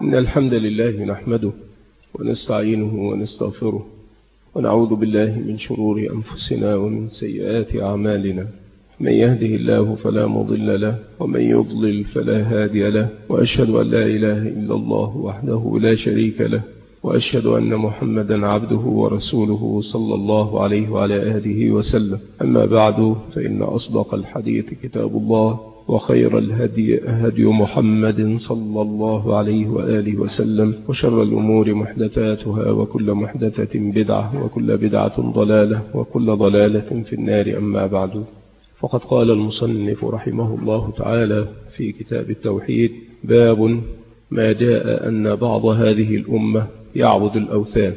إن الحمد لله نحمده ونستعينه ونستغفره ونعوذ بالله من شرور أنفسنا ومن سيئات أعمالنا. من يهده الله فلا مضل له ومن يضلل فلا هادي له، وأشهد أن لا إله إلا الله وحده لا شريك له، وأشهد أن محمدا عبده ورسوله صلى الله عليه وعلى آله وسلم. أما بعد، فإن أصدق الحديث كتاب الله، وخير الهدي هدي محمد صلى الله عليه وآله وسلم، وشر الأمور محدثاتها، وكل محدثة بدعة، وكل بدعة ضلالة، وكل ضلالة في النار. أما بعد، فقد قال المصنف رحمه الله تعالى في كتاب التوحيد: باب ما جاء أن بعض هذه الأمة يعبد الأوثان.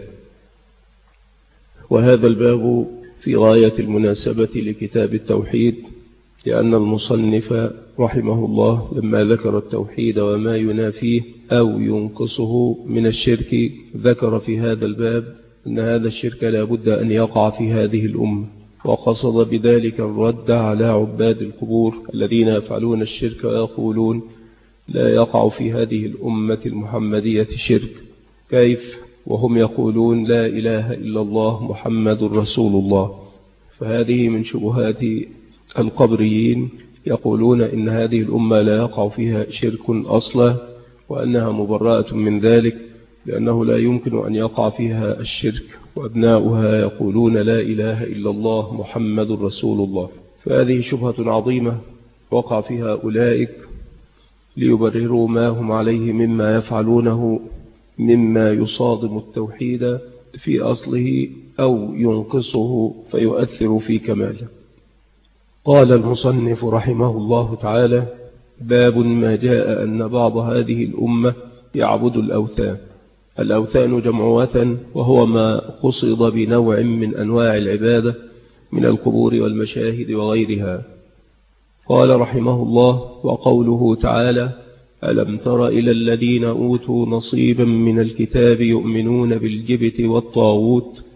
وهذا الباب في غاية المناسبة لكتاب التوحيد، لأن المصنف رحمه الله لما ذكر التوحيد وما ينافيه أو ينقصه من الشرك، ذكر في هذا الباب أن هذا الشرك لا بد أن يقع في هذه الأمة، وقصد بذلك الرد على عباد القبور الذين يفعلون الشرك ويقولون لا يقع في هذه الأمة المحمدية شرك. كيف وهم يقولون لا إله إلا الله محمد رسول الله؟ فهذه من شبهات القبريين، يقولون إن هذه الأمة لا يقع فيها شرك أصلا، وأنها مبرأة من ذلك، لأنه لا يمكن أن يقع فيها الشرك، وأبناؤها يقولون لا إله إلا الله محمد رسول الله. فهذه شبهة عظيمة وقع فيها أولئك ليبرروا ما هم عليه مما يفعلونه مما يصادم التوحيد في أصله أو ينقصه فيؤثر في كماله. قال المصنف رحمه الله تعالى: باب ما جاء أن بعض هذه الأمة يعبد الأوثان. الأوثان جمع وثن، وهو ما قصد بنوع من أنواع العبادة من القبور والمشاهد وغيرها. قال رحمه الله: وقوله تعالى: ألم تر إلى الذين أوتوا نصيبا من الكتاب يؤمنون بالجبت والطاغوت.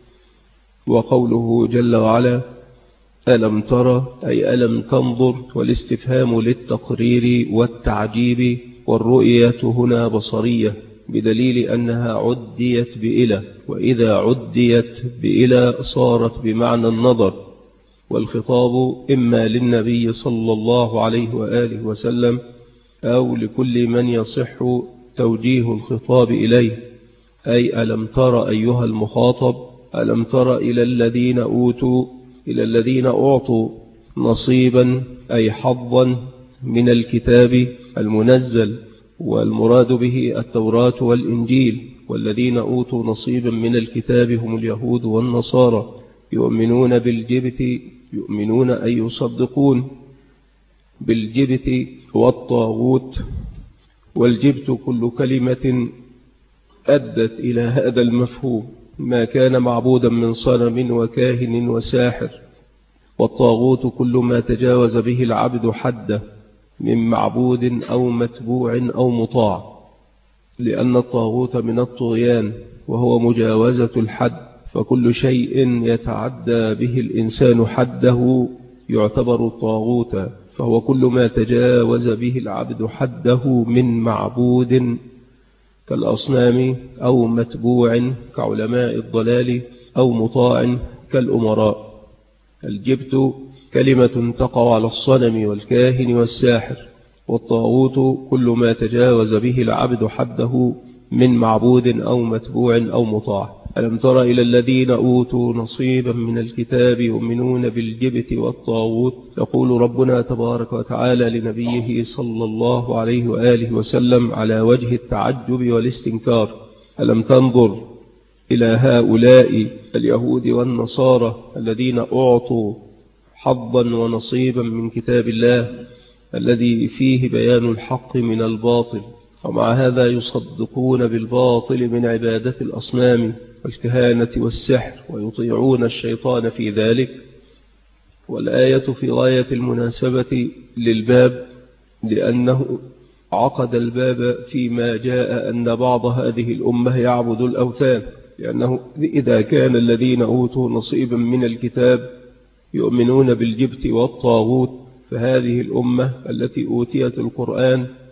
وقوله جل وعلا: ألم تر أي ألم تنظر، والاستفهام للتقرير والتعجيب، والرؤية هنا بصرية بدليل أنها عديت بإلى، وإذا عديت بإلى صارت بمعنى النظر، والخطاب إما للنبي صلى الله عليه وآله وسلم أو لكل من يصح توجيه الخطاب إليه. أي ألم تر أيها المخاطب، ألم تر إلى الذين أعطوا نصيبا أي حظا من الكتاب المنزل، والمراد به التوراة والإنجيل. والذين أوتوا نصيبا من الكتاب هم اليهود والنصارى، يؤمنون بالجبت، يؤمنون أي يصدقون بالجبت والطاغوت. والجبت كل كلمة أدت إلى هذا المفهوم، ما كان معبودا من صنم وكاهن وساحر. والطاغوت كل ما تجاوز به العبد حده من معبود أو متبوع أو مطاع، لأن الطاغوت من الطغيان وهو مجاوزة الحد، فكل شيء يتعدى به الإنسان حده يعتبر طاغوتا، فهو كل ما تجاوز به العبد حده من معبود كالأصنام أو متبوع كعلماء الضلال أو مطاع كالأمراء. الجبت كلمة تقع على الصنم والكاهن والساحر. والطاغوت كل ما تجاوز به العبد حده من معبود أو متبوع أو مطاع. ألم تر إلى الذين أوتوا نصيبا من الكتاب يؤمنون بالجبت والطاغوت. يقول ربنا تبارك وتعالى لنبيه صلى الله عليه وآله وسلم على وجه التعجب والاستنكار: ألم تنظر إلى هؤلاء اليهود والنصارى الذين أعطوا حظا ونصيبا من كتاب الله الذي فيه بيان الحق من الباطل، ومع هذا يصدقون بالباطل من عبادة الأصنام والكهانة والسحر، ويطيعون الشيطان في ذلك. والآية في غاية المناسبة للباب، لأنه عقد الباب فيما جاء أن بعض هذه الأمة يعبد الأوثان، لأنه إذا كان الذين أوتوا نصيبا من الكتاب يؤمنون بالجبت والطاغوت، فهذه الأمة التي أوتيت القرآن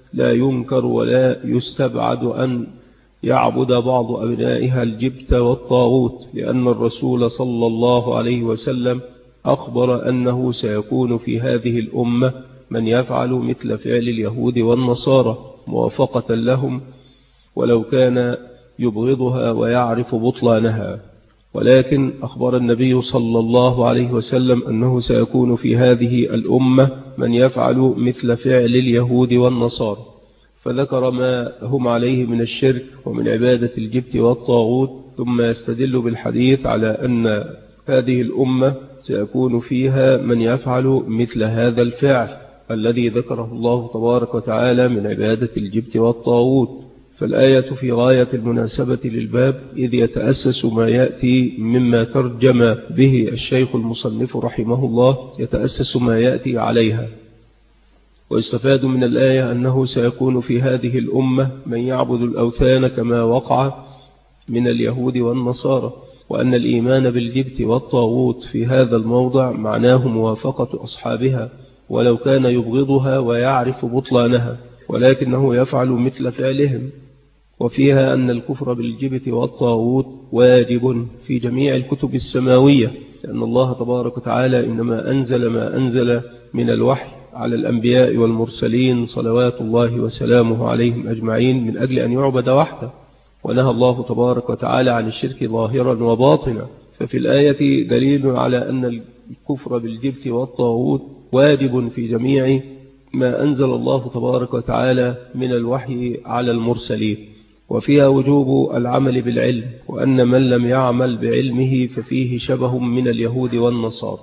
لا ينكر ولا يستبعد أن يعبد بعض أبنائها الجبت والطاغوت، لأن الرسول صلى الله عليه وسلم أخبر أنه سيكون في هذه الأمة من يفعل مثل فعل اليهود والنصارى موافقة لهم، ولو كان يبغضها ويعرف بطلانها. ولكن أخبر النبي صلى الله عليه وسلم أنه سيكون في هذه الأمة من يفعل مثل فعل اليهود والنصارى، فذكر ما هم عليه من الشرك ومن عبادة الجبت والطاغوت، ثم يستدل بالحديث على أن هذه الأمة سيكون فيها من يفعل مثل هذا الفعل الذي ذكره الله تبارك وتعالى من عبادة الجبت والطاغوت. فالآية في غاية المناسبة للباب، إذ يتأسس ما يأتي مما ترجم به الشيخ المصنف رحمه الله، يتأسس ما يأتي عليها. ويستفاد من الآية أنه سيكون في هذه الأمة من يعبد الأوثان كما وقع من اليهود والنصارى، وأن الإيمان بالجبت والطاغوت في هذا الموضع معناه موافقة أصحابها ولو كان يبغضها ويعرف بطلانها، ولكنه يفعل مثل فعلهم. وفيها أن الكفر بالجبت والطاغوت واجب في جميع الكتب السماوية، لأن الله تبارك وتعالى إنما أنزل ما أنزل من الوحي على الأنبياء والمرسلين صلوات الله وسلامه عليهم أجمعين من أجل أن يعبد وحده، ونهى الله تبارك وتعالى عن الشرك ظاهرا وباطنا. ففي الآية دليل على أن الكفر بالجبت والطاغوت واجب في جميع ما أنزل الله تبارك وتعالى من الوحي على المرسلين. وفيها وجوب العمل بالعلم، وأن من لم يعمل بعلمه ففيه شبه من اليهود والنصارى.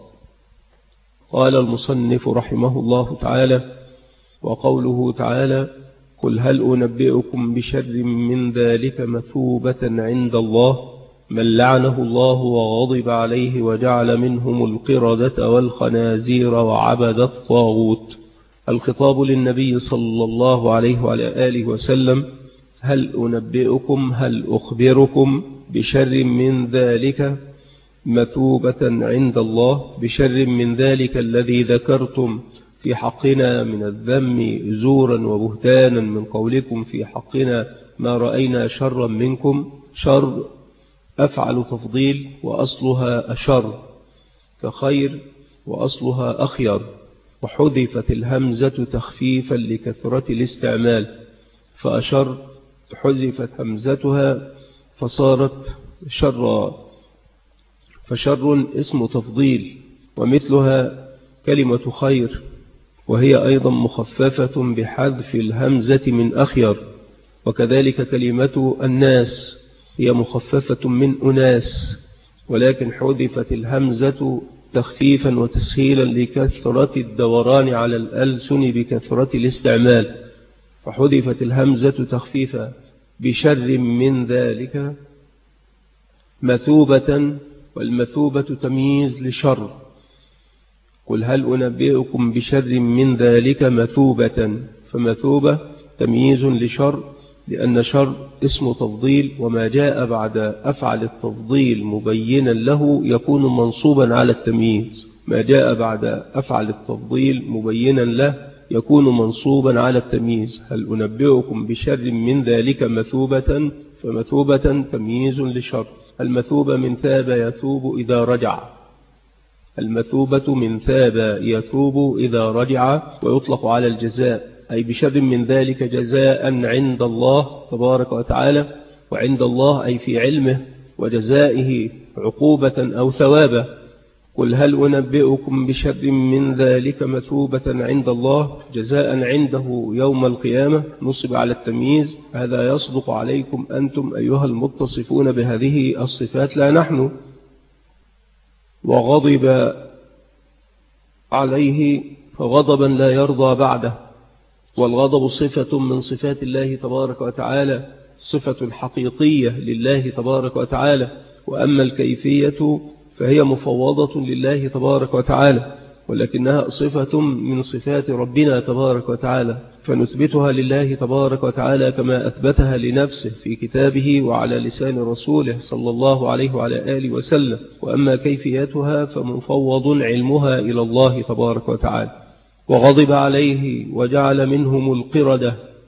قال المصنف رحمه الله تعالى: وقوله تعالى: قل هل أنبئكم بشر من ذلك مثوبة عند الله من لعنه الله وغضب عليه وجعل منهم القردة والخنازير وعبد الطاغوت. الخطاب للنبي صلى الله عليه وعلى آله وسلم: هل أنبئكم، هل أخبركم بشر من ذلك مثوبة عند الله، بشر من ذلك الذي ذكرتم في حقنا من الذم زورا وبهتانا من قولكم في حقنا ما رأينا شرا منكم. شر أفعل تفضيل وأصلها أشر كخير وأصلها أخير، وحذفت الهمزة تخفيفا لكثرة الاستعمال، فأشر حذفت همزتها فصارت شرا، فشر اسم تفضيل. ومثلها كلمة خير، وهي أيضا مخففة بحذف الهمزة من أخير. وكذلك كلمة الناس هي مخففة من أناس، ولكن حذفت الهمزة تخفيفا وتسهيلا لكثرة الدوران على الألسن بكثرة الاستعمال، فحذفت الهمزة تخفيفا بشر من ذلك مثوبة، والمثوبة تمييز لشر. قل هل أنبئكم بشر من ذلك مثوبة، فمثوبة تمييز لشر، لأن شر اسم تفضيل، وما جاء بعد أفعل التفضيل مبينا له يكون منصوبا على التمييز. ما جاء بعد أفعل التفضيل مبينا له يكون منصوبا على التمييز. هل أنبئكم بشر من ذلك مثوبة، فمثوبة تمييز لشر. المثوبة من ثاب يثوب إذا رجع، المثوبة من ثاب يثوب إذا رجع، ويطلق على الجزاء، أي بشر من ذلك جزاء عند الله تبارك وتعالى، وعند الله أي في علمه، وجزائه عقوبة أو ثوابا. قل هل أنبئكم بشر من ذلك مثوبة عند الله، جزاء عنده يوم القيامة، نصب على التمييز. هذا يصدق عليكم أنتم أيها المتصفون بهذه الصفات لا نحن. وغضب عليه غضبا لا يرضى بعده، والغضب صفة من صفات الله تبارك وتعالى، صفة حقيقية لله تبارك وتعالى. وأما الكيفية فهي مفوضة لله تبارك وتعالى، ولكنها صفة من صفات ربنا تبارك وتعالى، فنثبتها لله تبارك وتعالى كما أثبتها لنفسه في كتابه وعلى لسان رسوله صلى الله عليه وعلى آله وسلم. وأما كيفيتها فمفوض علمها إلى الله تبارك وتعالى. وغضب عليه وجعل منهم القردة،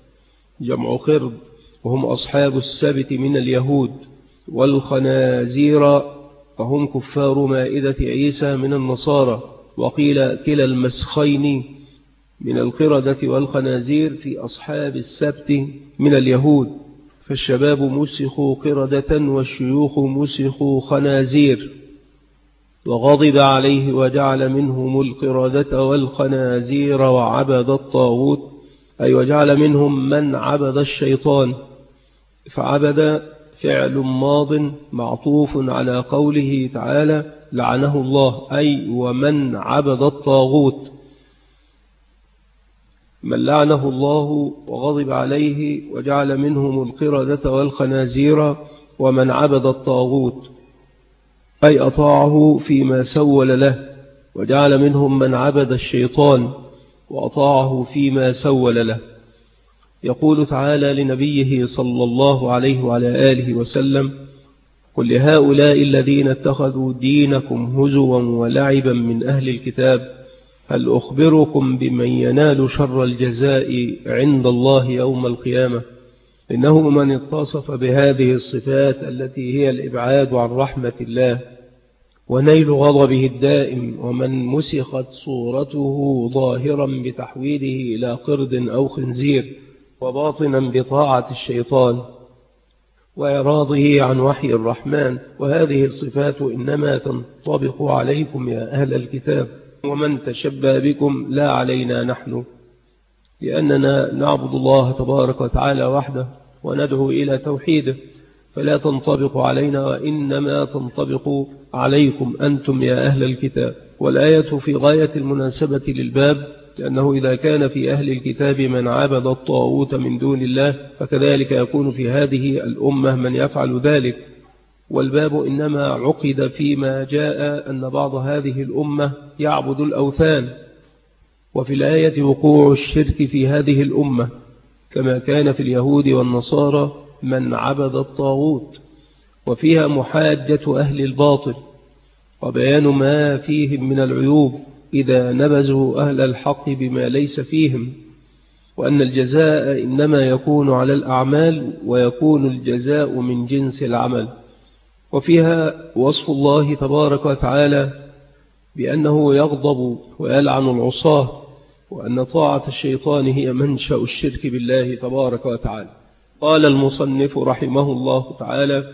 جمع قرد، وهم أصحاب السبت من اليهود، والخنازير فهم كفار مائدة عيسى من النصارى. وقيل كلا المسخين من القردة والخنازير في أصحاب السبت من اليهود، فالشباب مسخوا قردة والشيوخ مسخوا خنازير. وغضب عليه وجعل منهم القردة والخنازير وعبد الطاغوت، أي وجعل منهم من عبد الشيطان. فعبد فعل ماض معطوف على قوله تعالى لعنه الله، أي ومن عبد الطاغوت، من لعنه الله وغضب عليه وجعل منهم القردة والخنازير ومن عبد الطاغوت، أي أطاعه فيما سول له، وجعل منهم من عبد الشيطان وأطاعه فيما سول له. يقول تعالى لنبيه صلى الله عليه وعلى آله وسلم: قل لهؤلاء الذين اتخذوا دينكم هزوا ولعبا من أهل الكتاب هل أخبركم بمن ينال شر الجزاء عند الله يوم القيامة؟ إنه من اتصف بهذه الصفات التي هي الإبعاد عن رحمة الله ونيل غضبه الدائم، ومن مسخت صورته ظاهرا بتحويله إلى قرد أو خنزير، وباطنا بطاعة الشيطان وإعراضه عن وحي الرحمن. وهذه الصفات إنما تنطبق عليكم يا أهل الكتاب، ومن تشبه بكم لا علينا نحن، لأننا نعبد الله تبارك وتعالى وحده وندعو إلى توحيده، فلا تنطبق علينا وإنما تنطبق عليكم أنتم يا أهل الكتاب. والآية في غاية المناسبة للباب، لأنه إذا كان في أهل الكتاب من عبد الطاغوت من دون الله، فكذلك يكون في هذه الأمة من يفعل ذلك. والباب إنما عقد فيما جاء أن بعض هذه الأمة يعبد الأوثان، وفي الآية وقوع الشرك في هذه الأمة كما كان في اليهود والنصارى من عبد الطاغوت، وفيها محاجة أهل الباطل وبيان ما فيهم من العيوب إذا نبذوا أهل الحق بما ليس فيهم، وأن الجزاء إنما يكون على الأعمال، ويكون الجزاء من جنس العمل. وفيها وصف الله تبارك وتعالى بأنه يغضب ويلعن العصاة، وأن طاعة الشيطان هي منشأ الشرك بالله تبارك وتعالى. قال المصنف رحمه الله تعالى: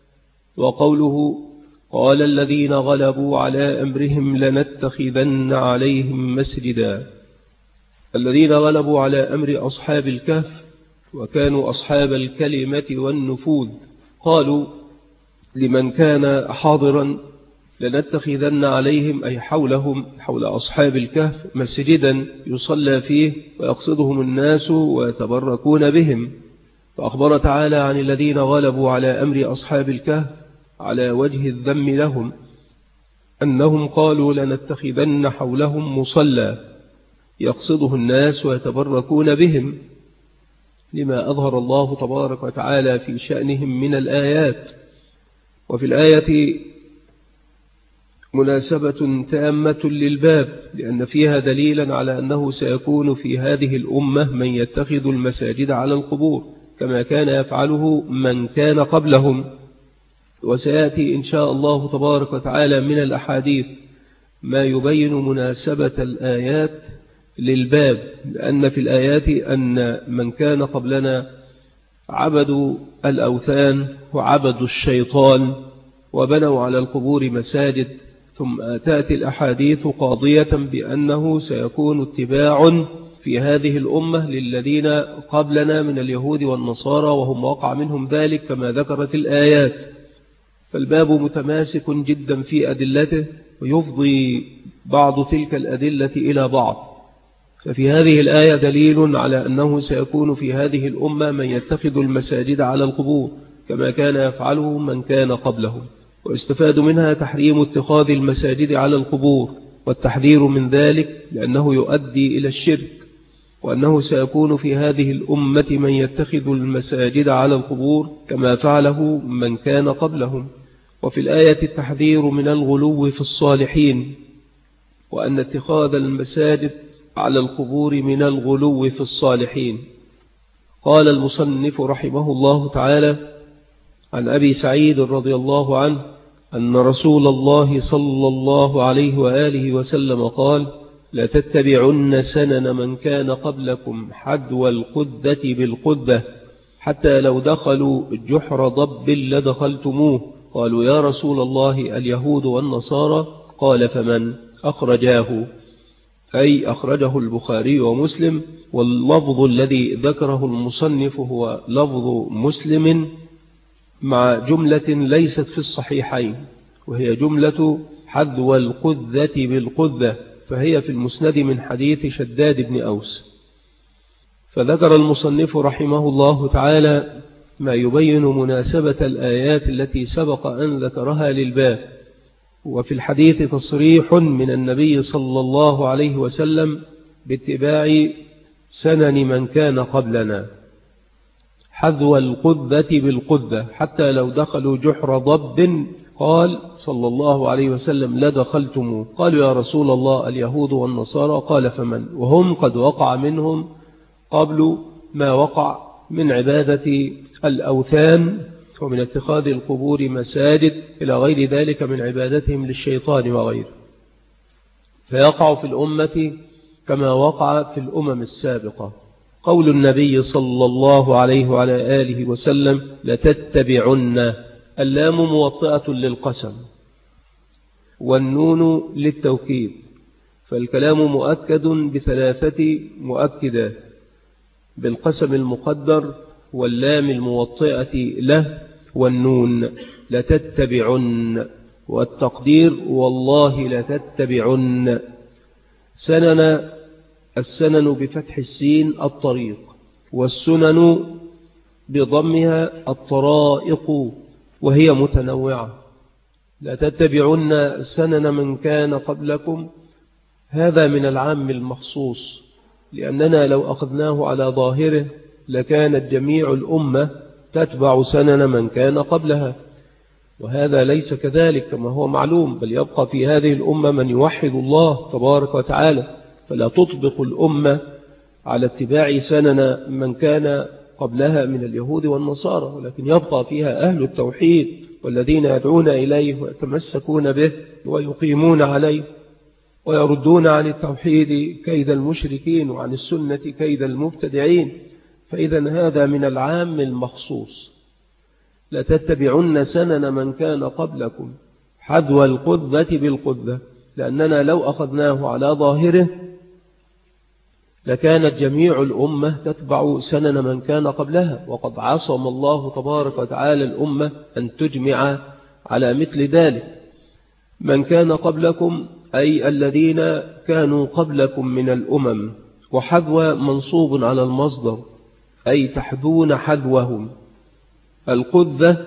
وقوله قال الذين غلبوا على أمرهم لنتخذن عليهم مسجدا. الذين غلبوا على أمر أصحاب الكهف وكانوا أصحاب الكلمة والنفوذ، قالوا لمن كان حاضرا لنتخذن عليهم، أي حولهم، حول أصحاب الكهف، مسجدا يصلى فيه ويقصدهم الناس ويتبركون بهم. فأخبر تعالى عن الذين غلبوا على أمر أصحاب الكهف على وجه الذم لهم، أنهم قالوا لنتخذن حولهم مصلى يقصده الناس ويتبركون بهم، لما أظهر الله تبارك وتعالى في شأنهم من الآيات. وفي الآية مناسبة تامة للباب، لأن فيها دليلا على أنه سيكون في هذه الأمة من يتخذ المساجد على القبور كما كان يفعله من كان قبلهم. وسيأتي إن شاء الله تبارك وتعالى من الأحاديث ما يبين مناسبة الآيات للباب، لأن في الآيات أن من كان قبلنا عبدوا الأوثان وعبدوا الشيطان وبنوا على القبور مساجد، ثم تأتي الأحاديث قاضية بأنه سيكون اتباع في هذه الأمة للذين قبلنا من اليهود والنصارى، وهم وقع منهم ذلك كما ذكرت الآيات. فالباب متماسك جدا في أدلته، ويفضي بعض تلك الأدلة إلى بعض. ففي هذه الآية دليل على أنه سيكون في هذه الأمة من يتخذ المساجد على القبور كما كان يفعله من كان قبلهم. ويستفاد منها تحريم اتخاذ المساجد على القبور والتحذير من ذلك، لأنه يؤدي إلى الشرك، وأنه سيكون في هذه الأمة من يتخذ المساجد على القبور كما فعله من كان قبلهم. وفي الآية التحذير من الغلو في الصالحين، وأن اتخاذ المساجد على القبور من الغلو في الصالحين. قال المصنف رحمه الله تعالى: عن أبي سعيد رضي الله عنه أن رسول الله صلى الله عليه وآله وسلم قال: لتتبعن سنن من كان قبلكم حذو القذة بالقذة حتى لو دخلوا جحر ضب لدخلتموه. قالوا: يا رسول الله اليهود والنصارى؟ قال: فمن؟ أخرجاه، أي أخرجه البخاري ومسلم، واللفظ الذي ذكره المصنف هو لفظ مسلم مع جملة ليست في الصحيحين، وهي جملة حذو القذة بالقذة، فهي في المسند من حديث شداد بن أوس. فذكر المصنف رحمه الله تعالى ما يبين مناسبة الآيات التي سبق أن ذكرها للباب. وفي الحديث تصريح من النبي صلى الله عليه وسلم باتباع سنن من كان قبلنا، حذو القذة بالقذة حتى لو دخلوا جحر ضب، قال صلى الله عليه وسلم: لدخلتموه. قالوا: يا رسول الله اليهود والنصارى؟ قال: فمن؟ وهم قد وقع منهم قبل ما وقع من عبادة الأوثان ومن اتخاذ القبور مساجد إلى غير ذلك من عبادتهم للشيطان وغيره، فيقع في الأمة كما وقع في الأمم السابقة. قول النبي صلى الله عليه وعلى آله وسلم: لتتبعن، اللام موطئة للقسم والنون للتوكيد، فالكلام مؤكد بثلاثة مؤكدات: بالقسم المقدر واللام الموطئة له والنون. لتتبعن، والتقدير: والله لتتبعن. سنن، السنن بفتح السين الطريق، والسنن بضمها الطرائق، وهي متنوعة. لتتبعن سنن من كان قبلكم، هذا من العام المخصوص، لأننا لو أخذناه على ظاهره لكانت جميع الأمة تتبع سنن من كان قبلها، وهذا ليس كذلك كما هو معلوم، بل يبقى في هذه الأمة من يوحد الله تبارك وتعالى، فلا تطبق الأمة على اتباع سنن من كان قبلها من اليهود والنصارى، ولكن يبقى فيها أهل التوحيد والذين يدعون إليه ويتمسكون به ويقيمون عليه ويردون عن التوحيد كيد المشركين وعن السنة كيد المبتدعين. فإذا هذا من العام المخصوص: لتتبعن سنن من كان قبلكم حذو القذة بالقذة، لأننا لو أخذناه على ظاهره لكانت جميع الأمة تتبع سنن من كان قبلها، وقد عصم الله تبارك وتعالى الأمة أن تجمع على مثل ذلك. من كان قبلكم أي الذين كانوا قبلكم من الأمم، وحذو منصوب على المصدر أي تحذون حذوهم. القذة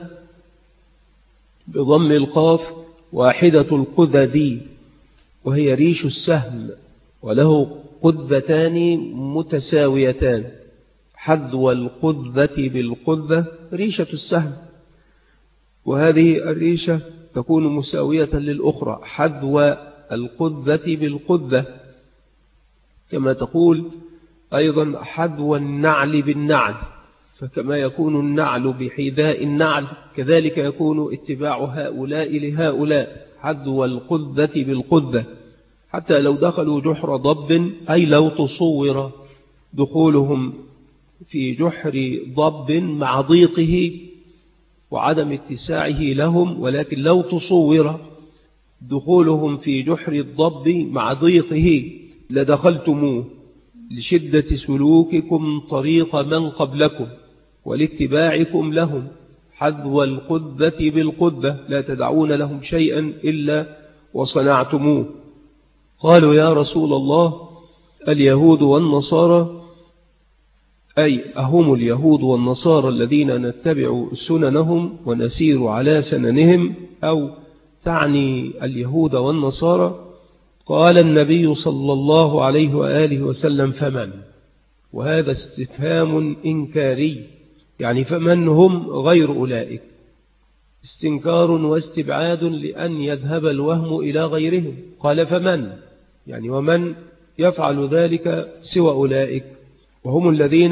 بضم القاف واحدة القذذ، وهي ريش السهم، وله قذتان متساويتان. حذو القذة بالقذة ريشة السهم، وهذه الريشة تكون مساوية للأخرى. حذو القذة بالقذة، كما تقول أيضا حذو النعل بالنعل، فكما يكون النعل بحذاء النعل كذلك يكون اتباع هؤلاء لهؤلاء. حذو القذة بالقذة حتى لو دخلوا جحر ضب، أي لو تصور دخولهم في جحر ضب مع ضيقه وعدم اتساعه لهم، ولكن لو تصور دخولهم في جحر الضب مع ضيقه لدخلتموه، لشدة سلوككم طريق من قبلكم ولاتباعكم لهم. حذو القذة بالقذة، لا تدعون لهم شيئا إلا وصنعتموه. قالوا: يا رسول الله اليهود والنصارى؟ أي أهم اليهود والنصارى الذين نتبع سننهم ونسير على سننهم، أو تعني اليهود والنصارى؟ قال النبي صلى الله عليه وآله وسلم: فمن؟ وهذا استفهام إنكاري، يعني فمن هم غير أولئك؟ استنكار واستبعاد لأن يذهب الوهم إلى غيرهم. قال: فمن؟ يعني ومن يفعل ذلك سوى أولئك، وهم الذين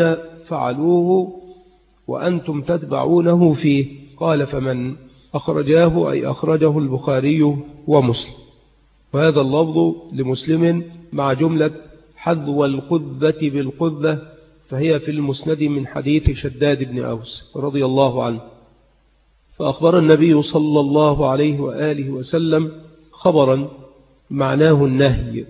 فعلوه وأنتم تتبعونه فيه. قال فمن؟ أخرجاه أي أخرجه البخاري ومسلم. وهذا اللفظ لمسلم مع جملة حذو القذة بالقذة، فهي في المسند من حديث شداد بن أوس رضي الله عنه. فأخبر النبي صلى الله عليه وآله وسلم خبرا معناه النهي،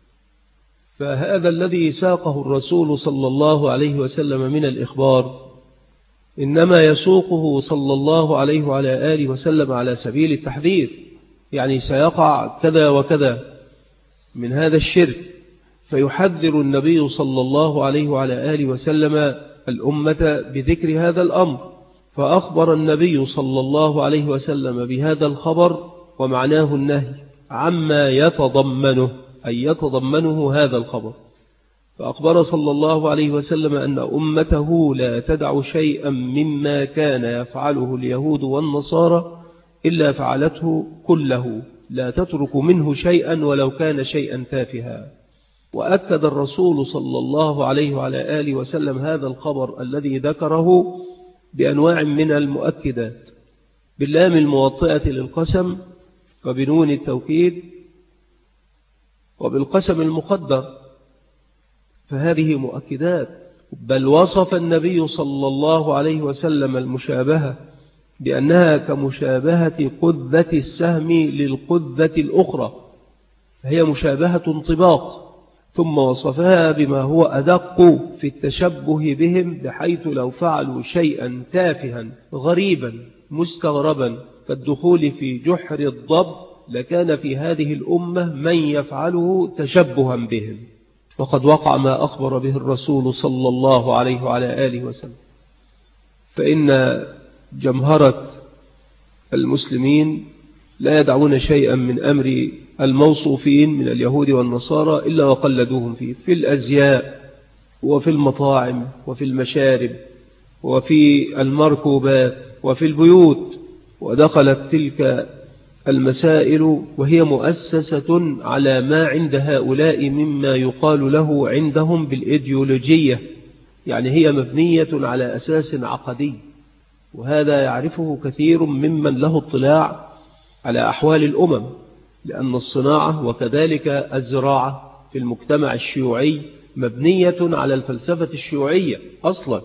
فهذا الذي ساقه الرسول صلى الله عليه وسلم من الإخبار إنما يسوقه صلى الله عليه وعلى آله وسلم على سبيل التحذير، يعني سيقع كذا وكذا من هذا الشرك، فيحذر النبي صلى الله عليه وعلى آله وسلم الأمة بذكر هذا الأمر. فأخبر النبي صلى الله عليه وسلم بهذا الخبر ومعناه النهي عما يتضمنه، أي يتضمنه هذا الخبر. فأخبر صلى الله عليه وسلم أن أمته لا تدع شيئا مما كان يفعله اليهود والنصارى إلا فعلته كله، لا تترك منه شيئا ولو كان شيئا تافها. وأكد الرسول صلى الله عليه وعلى آله وسلم هذا الخبر الذي ذكره بأنواع من المؤكدات، باللام الموطئة للقسم وبنون التوكيد وبالقسم المقدر، فهذه مؤكدات. بل وصف النبي صلى الله عليه وسلم المشابهة بأنها كمشابهة قذة السهم للقذة الأخرى، فهي مشابهة انطباق. ثم وصفها بما هو أدق في التشبه بهم، بحيث لو فعلوا شيئا تافها غريبا مستغربا كالدخول في جحر الضب لكان في هذه الأمة من يفعله تشبها بهم. وقد وقع ما أخبر به الرسول صلى الله عليه وعلى آله وسلم. فإن جمهرة المسلمين لا يدعون شيئا من أمر الموصوفين من اليهود والنصارى إلا وقلدوهم فيه، في الأزياء وفي المطاعم وفي المشارب وفي المركوبات وفي البيوت. ودخلت تلك المسائل وهي مؤسسة على ما عند هؤلاء مما يقال له عندهم بالإيديولوجية، يعني هي مبنية على أساس عقدي، وهذا يعرفه كثير ممن له اطلاع على أحوال الأمم، لأن الصناعة وكذلك الزراعة في المجتمع الشيوعي مبنية على الفلسفة الشيوعية أصلا،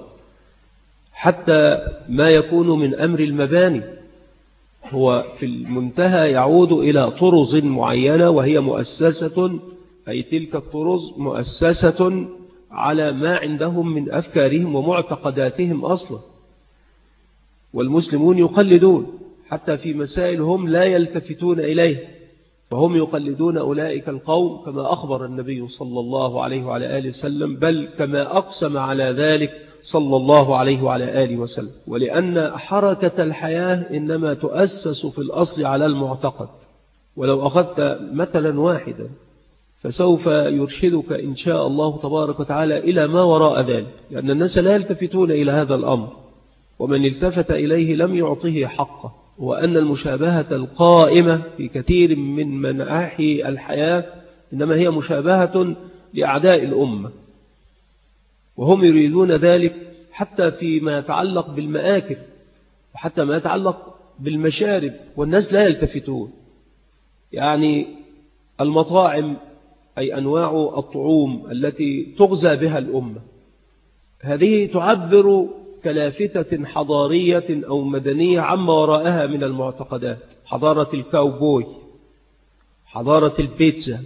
حتى ما يكون من أمر المباني هو في المنتهى يعود إلى طرز معينة، وهي مؤسسة، أي تلك الطرز مؤسسة على ما عندهم من أفكارهم ومعتقداتهم أصلا. والمسلمون يقلدون حتى في مسائل هم لا يلتفتون إليه، فهم يقلدون أولئك القوم كما أخبر النبي صلى الله عليه وعلى آله وسلم، بل كما أقسم على ذلك صلى الله عليه وعلى آله وسلم. ولأن حركة الحياة إنما تؤسس في الأصل على المعتقد. ولو أخذت مثلا واحدا فسوف يرشدك إن شاء الله تبارك وتعالى إلى ما وراء ذلك، لأن الناس لا يلتفتون إلى هذا الأمر، ومن التفت إليه لم يعطه حقه. وأن المشابهة القائمة في كثير من مناحي الحياة إنما هي مشابهة لأعداء الأمة، وهم يريدون ذلك حتى فيما يتعلق بالمآكل وحتى ما يتعلق بالمشارب، والناس لا يلتفتون. يعني المطاعم أي أنواع الطعوم التي تغزى بها الأمة، هذه تعبر كلافتة حضارية أو مدنية عما وراءها من المعتقدات، حضارة الكاوبوي، حضارة البيتزا.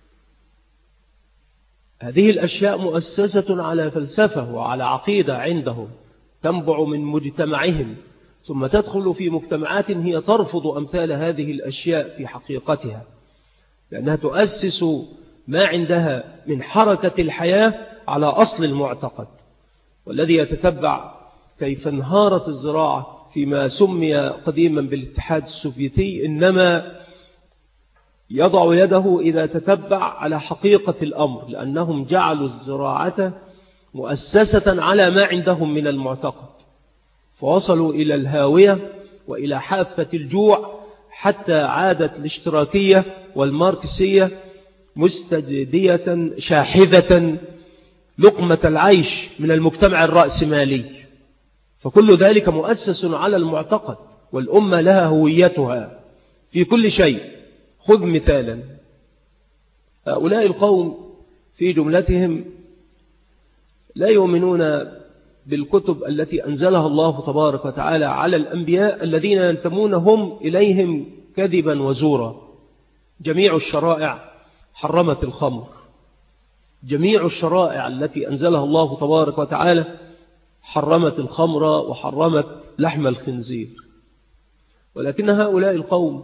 هذه الأشياء مؤسسة على فلسفة وعلى عقيدة عندهم تنبع من مجتمعهم، ثم تدخل في مجتمعات هي ترفض أمثال هذه الأشياء في حقيقتها، لأنها تؤسس ما عندها من حركة الحياة على أصل المعتقد. والذي يتتبع كيف انهارت الزراعة فيما سمي قديما بالاتحاد السوفيتي إنما يضع يده إذا تتبع على حقيقة الأمر، لأنهم جعلوا الزراعة مؤسسة على ما عندهم من المعتقد، فوصلوا إلى الهاوية وإلى حافة الجوع، حتى عادت الاشتراكية والماركسية مستجدية شاحذة لقمة العيش من المجتمع الرأسمالي. فكل ذلك مؤسس على المعتقد، والأمة لها هويتها في كل شيء. خذ مثالا، هؤلاء القوم في جملتهم لا يؤمنون بالكتب التي أنزلها الله تبارك وتعالى على الأنبياء الذين ينتمون هم إليهم كذبا وزورا. جميع الشرائع حرمت الخمر، جميع الشرائع التي أنزلها الله تبارك وتعالى حرمت الخمر وحرمت لحم الخنزير. ولكن هؤلاء القوم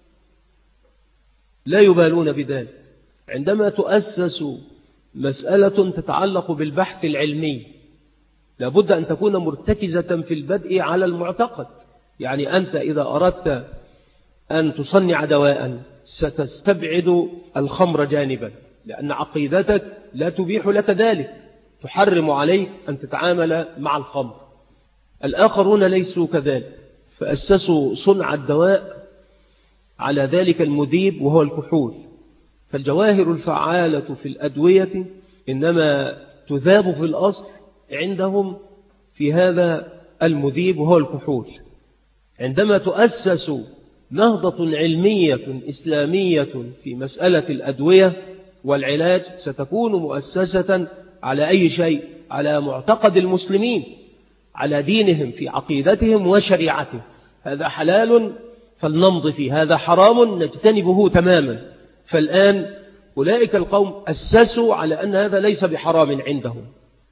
لا يبالون بذلك. عندما تؤسس مسألة تتعلق بالبحث العلمي لابد أن تكون مرتكزة في البدء على المعتقد. يعني أنت إذا أردت أن تصنع دواء ستستبعد الخمر جانبا، لأن عقيدتك لا تبيح لك ذلك، تحرم عليك أن تتعامل مع الخمر. الآخرون ليسوا كذلك، فأسسوا صنع الدواء على ذلك المذيب وهو الكحول. فالجواهر الفعالة في الأدوية إنما تذاب في الأصل عندهم في هذا المذيب وهو الكحول. عندما تؤسس نهضة علمية إسلامية في مسألة الأدوية والعلاج ستكون مؤسسة على أي شيء؟ على معتقد المسلمين، على دينهم، في عقيدتهم وشريعتهم. هذا حلال فلنمضي فيه، هذا حرام نجتنبه تماما. فالآن أولئك القوم أسسوا على أن هذا ليس بحرام عندهم،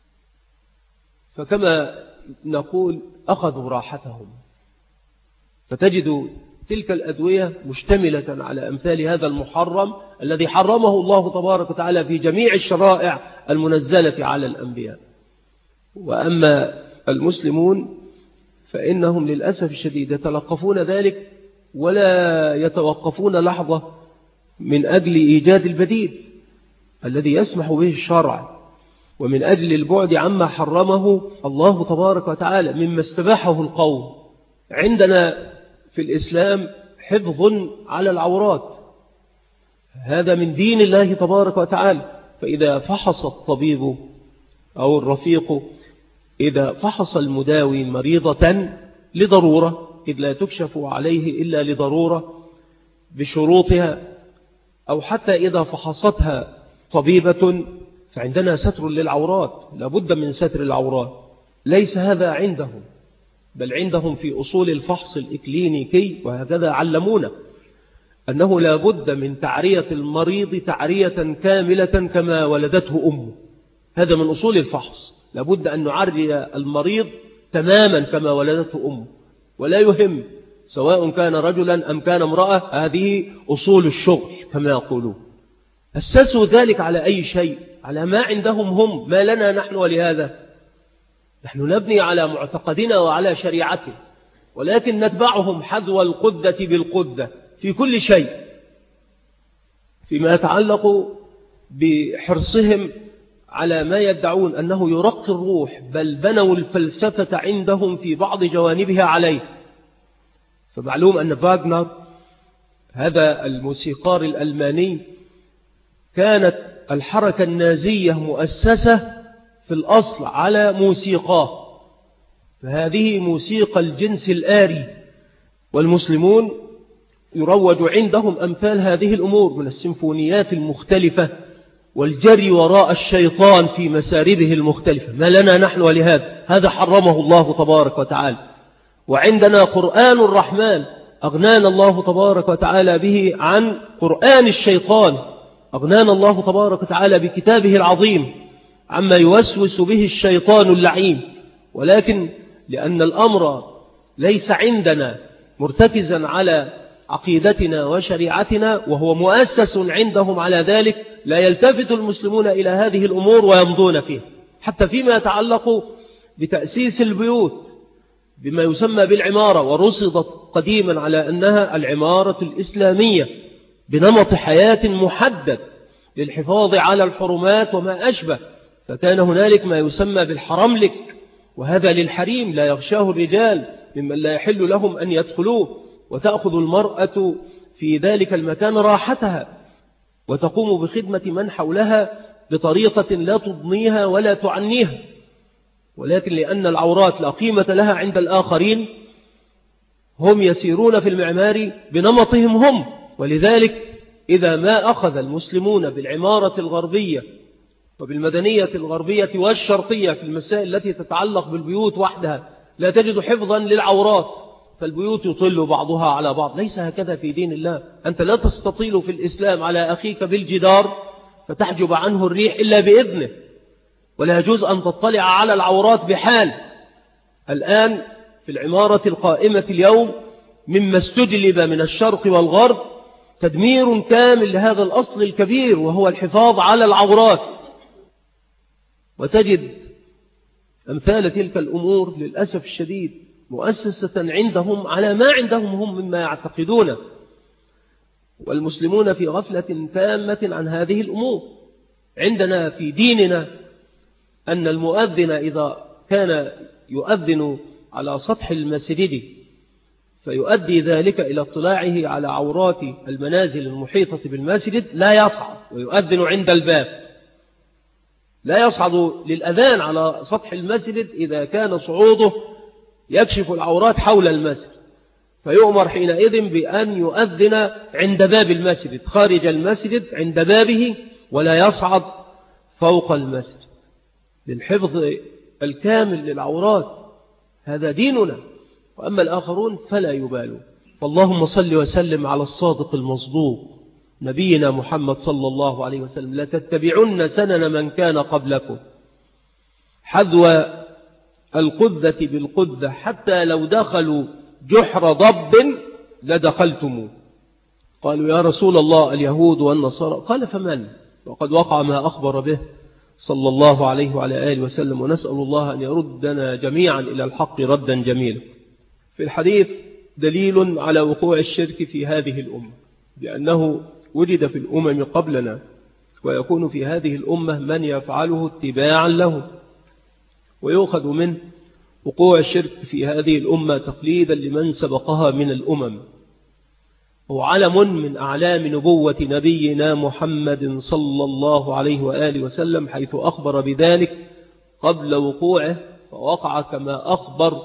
فكما نقول أخذوا راحتهم. فتجد تلك الأدوية مشتملة على أمثال هذا المحرم الذي حرمه الله تبارك وتعالى في جميع الشرائع المنزلة على الأنبياء. وأما المسلمون فإنهم للأسف الشديد يتلقفون ذلك ولا يتوقفون لحظة من أجل إيجاد البديل الذي يسمح به الشرع، ومن أجل البعد عما حرمه الله تبارك وتعالى مما استباحه القوم. عندنا في الإسلام حفظ على العورات، هذا من دين الله تبارك وتعالى. فإذا فحص الطبيب أو الرفيق، إذا فحص المداوي مريضة لضرورة، إذ لا تكشف عليه إلا لضرورة بشروطها، أو حتى إذا فحصتها طبيبة، فعندنا ستر للعورات، لابد من ستر العورات. ليس هذا عندهم، بل عندهم في أصول الفحص الإكلينيكي وهكذا علمونا أنه لابد من تعرية المريض تعرية كاملة كما ولدته أمه. هذا من أصول الفحص، لابد أن نعري المريض تماما كما ولدته أمه، ولا يهم سواء كان رجلا أم كان امرأة. هذه أصول الشغل كما يقولون. أسسوا ذلك على أي شيء؟ على ما عندهم هم، ما لنا نحن ولهذا. نحن نبني على معتقدنا وعلى شريعته، ولكن نتبعهم حذو القذة بالقذة في كل شيء. فيما يتعلق بحرصهم على ما يدعون أنه يرقي الروح، بل بنوا الفلسفة عندهم في بعض جوانبها عليه. فمعلوم أن فاغنر هذا الموسيقار الألماني كانت الحركة النازية مؤسسة في الأصل على موسيقاه، فهذه موسيقى الجنس الآري، والمسلمون يروج عندهم أمثال هذه الأمور من السيمفونيات المختلفة والجري وراء الشيطان في مساربه المختلفة. ما لنا نحن ولهذا؟ هذا حرمه الله تبارك وتعالى. وعندنا قرآن الرحمن أغنانا الله تبارك وتعالى به عن قرآن الشيطان، أغنانا الله تبارك وتعالى بكتابه العظيم عما يوسوس به الشيطان اللعين. ولكن لأن الأمر ليس عندنا مرتكزا على عقيدتنا وشريعتنا، وهو مؤسس عندهم على ذلك، لا يلتفت المسلمون إلى هذه الأمور ويمضون فيها. حتى فيما يتعلق بتأسيس البيوت بما يسمى بالعمارة، ورصدت قديما على أنها العمارة الإسلامية بنمط حياة محدد للحفاظ على الحرمات وما أشبه. فكان هنالك ما يسمى بالحرملك، وهذا للحريم لا يغشاه الرجال ممن لا يحل لهم أن يدخلوه، وتأخذ المرأة في ذلك المكان راحتها وتقوم بخدمة من حولها بطريقة لا تضنيها ولا تعنيها، ولكن لأن العورات لا قيمة لها عند الآخرين هم يسيرون في المعمار بنمطهم هم. ولذلك إذا ما أخذ المسلمون بالعمارة الغربية وبالمدنية الغربية والشرقية في المسائل التي تتعلق بالبيوت وحدها لا تجد حفظا للعورات، فالبيوت يطل بعضها على بعض. ليس هكذا في دين الله. أنت لا تستطيل في الإسلام على أخيك بالجدار فتحجب عنه الريح إلا بإذنه، ولا يجوز أن تطلع على العورات بحال. الآن في العمارة القائمة اليوم مما استجلب من الشرق والغرب تدمير كامل لهذا الأصل الكبير وهو الحفاظ على العورات. وتجد أمثال تلك الأمور للأسف الشديد مؤسسة عندهم على ما عندهم هم مما يعتقدونه، والمسلمون في غفلة تامة عن هذه الأمور. عندنا في ديننا أن المؤذن إذا كان يؤذن على سطح المسجد فيؤدي ذلك إلى اطلاعه على عورات المنازل المحيطة بالمسجد لا يصعد ويؤذن عند الباب، لا يصعد للأذان على سطح المسجد إذا كان صعوده يكشف العورات حول المسجد، فيؤمر حينئذ بأن يؤذن عند باب المسجد خارج المسجد عند بابه، ولا يصعد فوق المسجد للحفظ الكامل للعورات. هذا ديننا. وأما الآخرون فلا يبالوا. فاللهم صل وسلم على الصادق المصدوق نبينا محمد صلى الله عليه وسلم: لا تتبعن سنن من كان قبلكم حذو القذة بالقذة حتى لو دخلوا جحر ضب لدخلتموه. قالوا يا رسول الله اليهود والنصارى؟ قال فمن؟ وقد وقع ما أخبر به صلى الله عليه وعلى آله وسلم، ونسأل الله أن يردنا جميعا إلى الحق ردا جميلا. في الحديث دليل على وقوع الشرك في هذه الأمة، لأنه وجد في الأمم قبلنا ويكون في هذه الأمة من يفعله اتباعا له، ويؤخذ منه وقوع الشرك في هذه الأمة تقليدا لمن سبقها من الأمم. هو علم من أعلام نبوة نبينا محمد صلى الله عليه وآله وسلم، حيث أخبر بذلك قبل وقوعه فوقع كما أخبر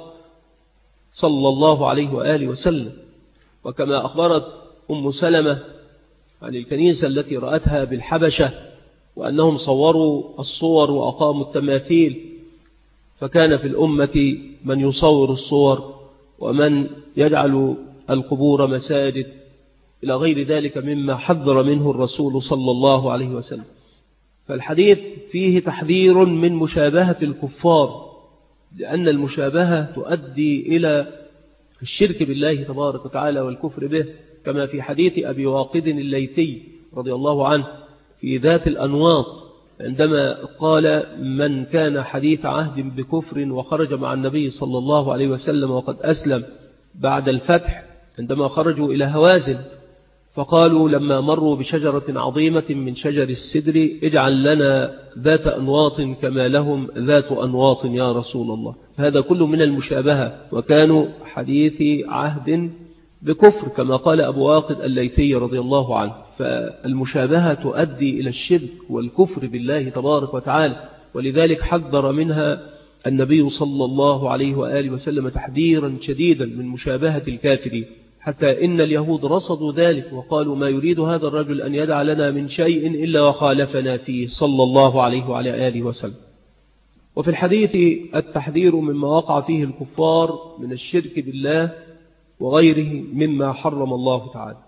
صلى الله عليه وآله وسلم. وكما أخبرت أم سلمة عن الكنيسة التي رأتها بالحبشة وأنهم صوروا الصور وأقاموا التماثيل، فكان في الأمة من يصور الصور ومن يجعل القبور مساجد إلى غير ذلك مما حذر منه الرسول صلى الله عليه وسلم. فالحديث فيه تحذير من مشابهة الكفار، لأن المشابهة تؤدي إلى الشرك بالله تبارك وتعالى والكفر به، كما في حديث أبي واقد الليثي رضي الله عنه في ذات الأنواط عندما قال: من كان حديث عهد بكفر وخرج مع النبي صلى الله عليه وسلم وقد أسلم بعد الفتح، عندما خرجوا إلى هوازن فقالوا لما مروا بشجرة عظيمة من شجر السدر: اجعل لنا ذات أنواط كما لهم ذات أنواط يا رسول الله. هذا كله من المشابهة، وكانوا حديث عهد بكفر كما قال أبو واقد الليثي رضي الله عنه. فالمشابهة تؤدي إلى الشرك والكفر بالله تبارك وتعالى، ولذلك حذر منها النبي صلى الله عليه وآله وسلم تحذيرا شديدا من مشابهة الكافرين، حتى إن اليهود رصدوا ذلك وقالوا: ما يريد هذا الرجل أن يدع لنا من شيء إلا وخالفنا فيه صلى الله عليه وعلى آله وسلم. وفي الحديث التحذير مما وقع فيه الكفار من الشرك بالله وغيره مما حرم الله تعالى.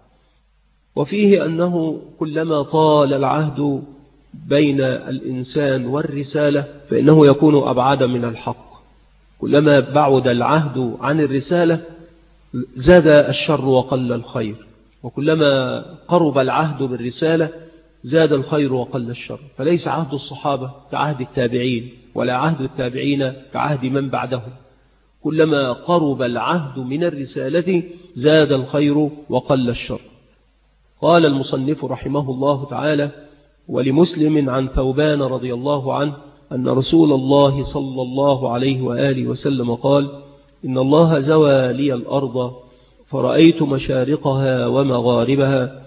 وفيه أنه كلما طال العهد بين الإنسان والرسالة فإنه يكون أبعد من الحق. كلما بعد العهد عن الرسالة زاد الشر وقل الخير، وكلما قرب العهد بالرسالة زاد الخير وقل الشر. فليس عهد الصحابة كعهد التابعين، ولا عهد التابعين كعهد من بعدهم. كلما قرب العهد من الرسالة زاد الخير وقل الشر. قال المصنف رحمه الله تعالى: ولمسلم عن ثوبان رضي الله عنه أن رسول الله صلى الله عليه وآله وسلم قال: إن الله زوى لي الأرض فرأيت مشارقها ومغاربها،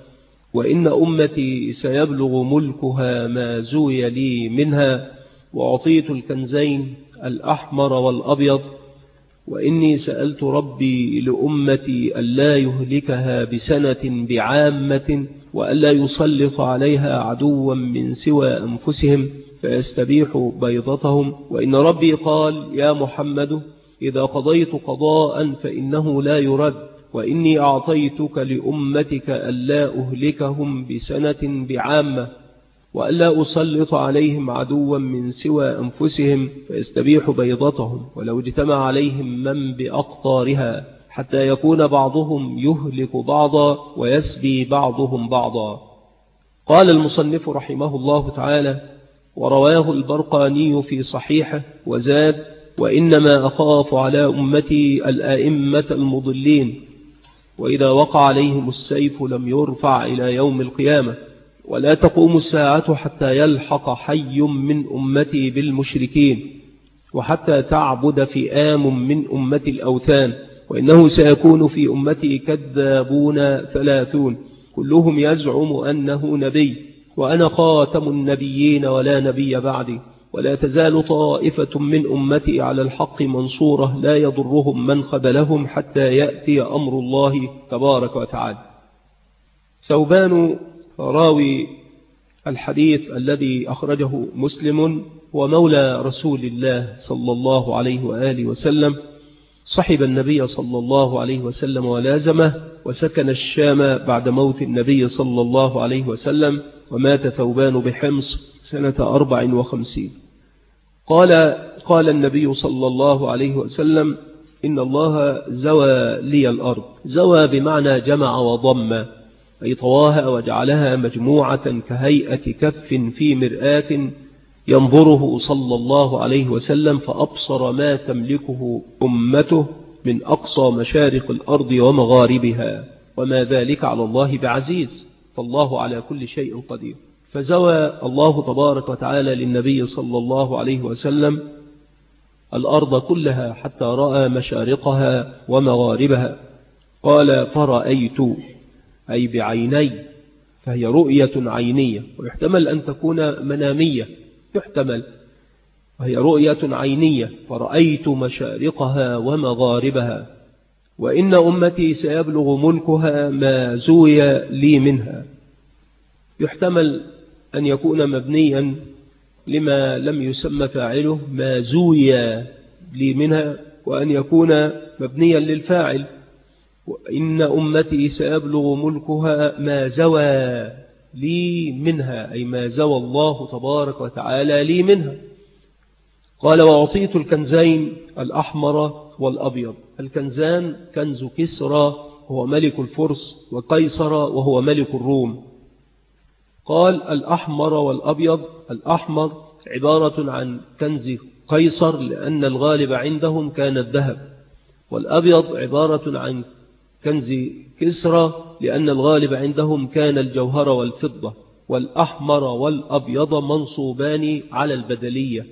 وإن أمتي سيبلغ ملكها ما زوي لي منها، وأعطيت الكنزين الأحمر والأبيض، وإني سألت ربي لأمتي ألا يهلكها بسنة بعامة، وألا يسلط عليها عدوا من سوى أنفسهم فيستبيح بيضتهم. وإن ربي قال: يا محمد إذا قضيت قضاء فإنه لا يرد، وإني أعطيتك لأمتك ألا أهلكهم بسنة بعامة، وألا أسلط عليهم عدوا من سوى أنفسهم فيستبيح بيضتهم، ولو اجتمع عليهم من بأقطارها حتى يكون بعضهم يهلك بعضا ويسبي بعضهم بعضا. قال المصنف رحمه الله تعالى: ورواه البرقاني في صحيحه وزاد: وإنما أخاف على أمتي الآئمة المضلين، وإذا وقع عليهم السيف لم يرفع إلى يوم القيامة، ولا تقوم الساعة حتى يلحق حي من أمتي بالمشركين، وحتى تعبد فئام من أمتي الأوثان، وإنه سيكون في أمتي كذابون 30 كلهم يزعم أنه نبي، وأنا خاتم النبيين ولا نبي بعدي، ولا تزال طائفة من أمتي على الحق منصورة لا يضرهم من خذلهم حتى يأتي أمر الله تبارك وتعالى. ثوبان راوي الحديث الذي أخرجه مسلم ومولى رسول الله صلى الله عليه وآله وسلم، صحب النبي صلى الله عليه وسلم ولازمه، وسكن الشام بعد موت النبي صلى الله عليه وسلم، ومات ثوبان بحمص سنة 54. قال النبي صلى الله عليه وسلم: إن الله زوى لي الأرض. زوى بمعنى جمع وضم، أي طواها وجعلها مجموعة كهيئة كف في مرآة ينظره صلى الله عليه وسلم فأبصر ما تملكه أمته من أقصى مشارق الأرض ومغاربها، وما ذلك على الله بعزيز، فالله على كل شيء قدير. فزوى الله تبارك وتعالى للنبي صلى الله عليه وسلم الأرض كلها حتى رأى مشارقها ومغاربها. قال: فرأيت، أي بعيني، فهي رؤية عينية، ويحتمل أن تكون منامية، يحتمل، وهي رؤية عينية. فرأيت مشارقها ومغاربها، وإن أمتي سيبلغ ملكها ما زوي لي منها. يحتمل أن يكون مبنيا لما لم يسمى فاعله ما زوي لي منها، وأن يكون مبنيا للفاعل وإن أمتي سيبلغ ملكها ما زوى لي منها، أي ما زوى الله تبارك وتعالى لي منها. قال: وأعطيت الكنزين الأحمر والأبيض. الكنزان كنز كسرى وهو ملك الفرس، وقيصر وهو ملك الروم. قال: الأحمر والأبيض. الأحمر عبارة عن كنز قيصر لأن الغالب عندهم كان الذهب، والأبيض عبارة عن كنز كسرى لأن الغالب عندهم كان الجوهر والفضة. والأحمر والأبيض منصوبان على البدلية.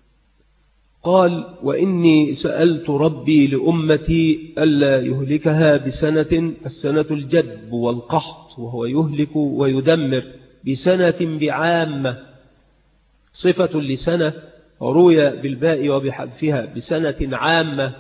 قال: وإني سألت ربي لأمتي ألا يهلكها بسنة، السنة الجدب والقحط، وهو يهلك ويدمر، بسنة بعامة، صفة لسنة روي بالباء وبحذفها، بسنة عامة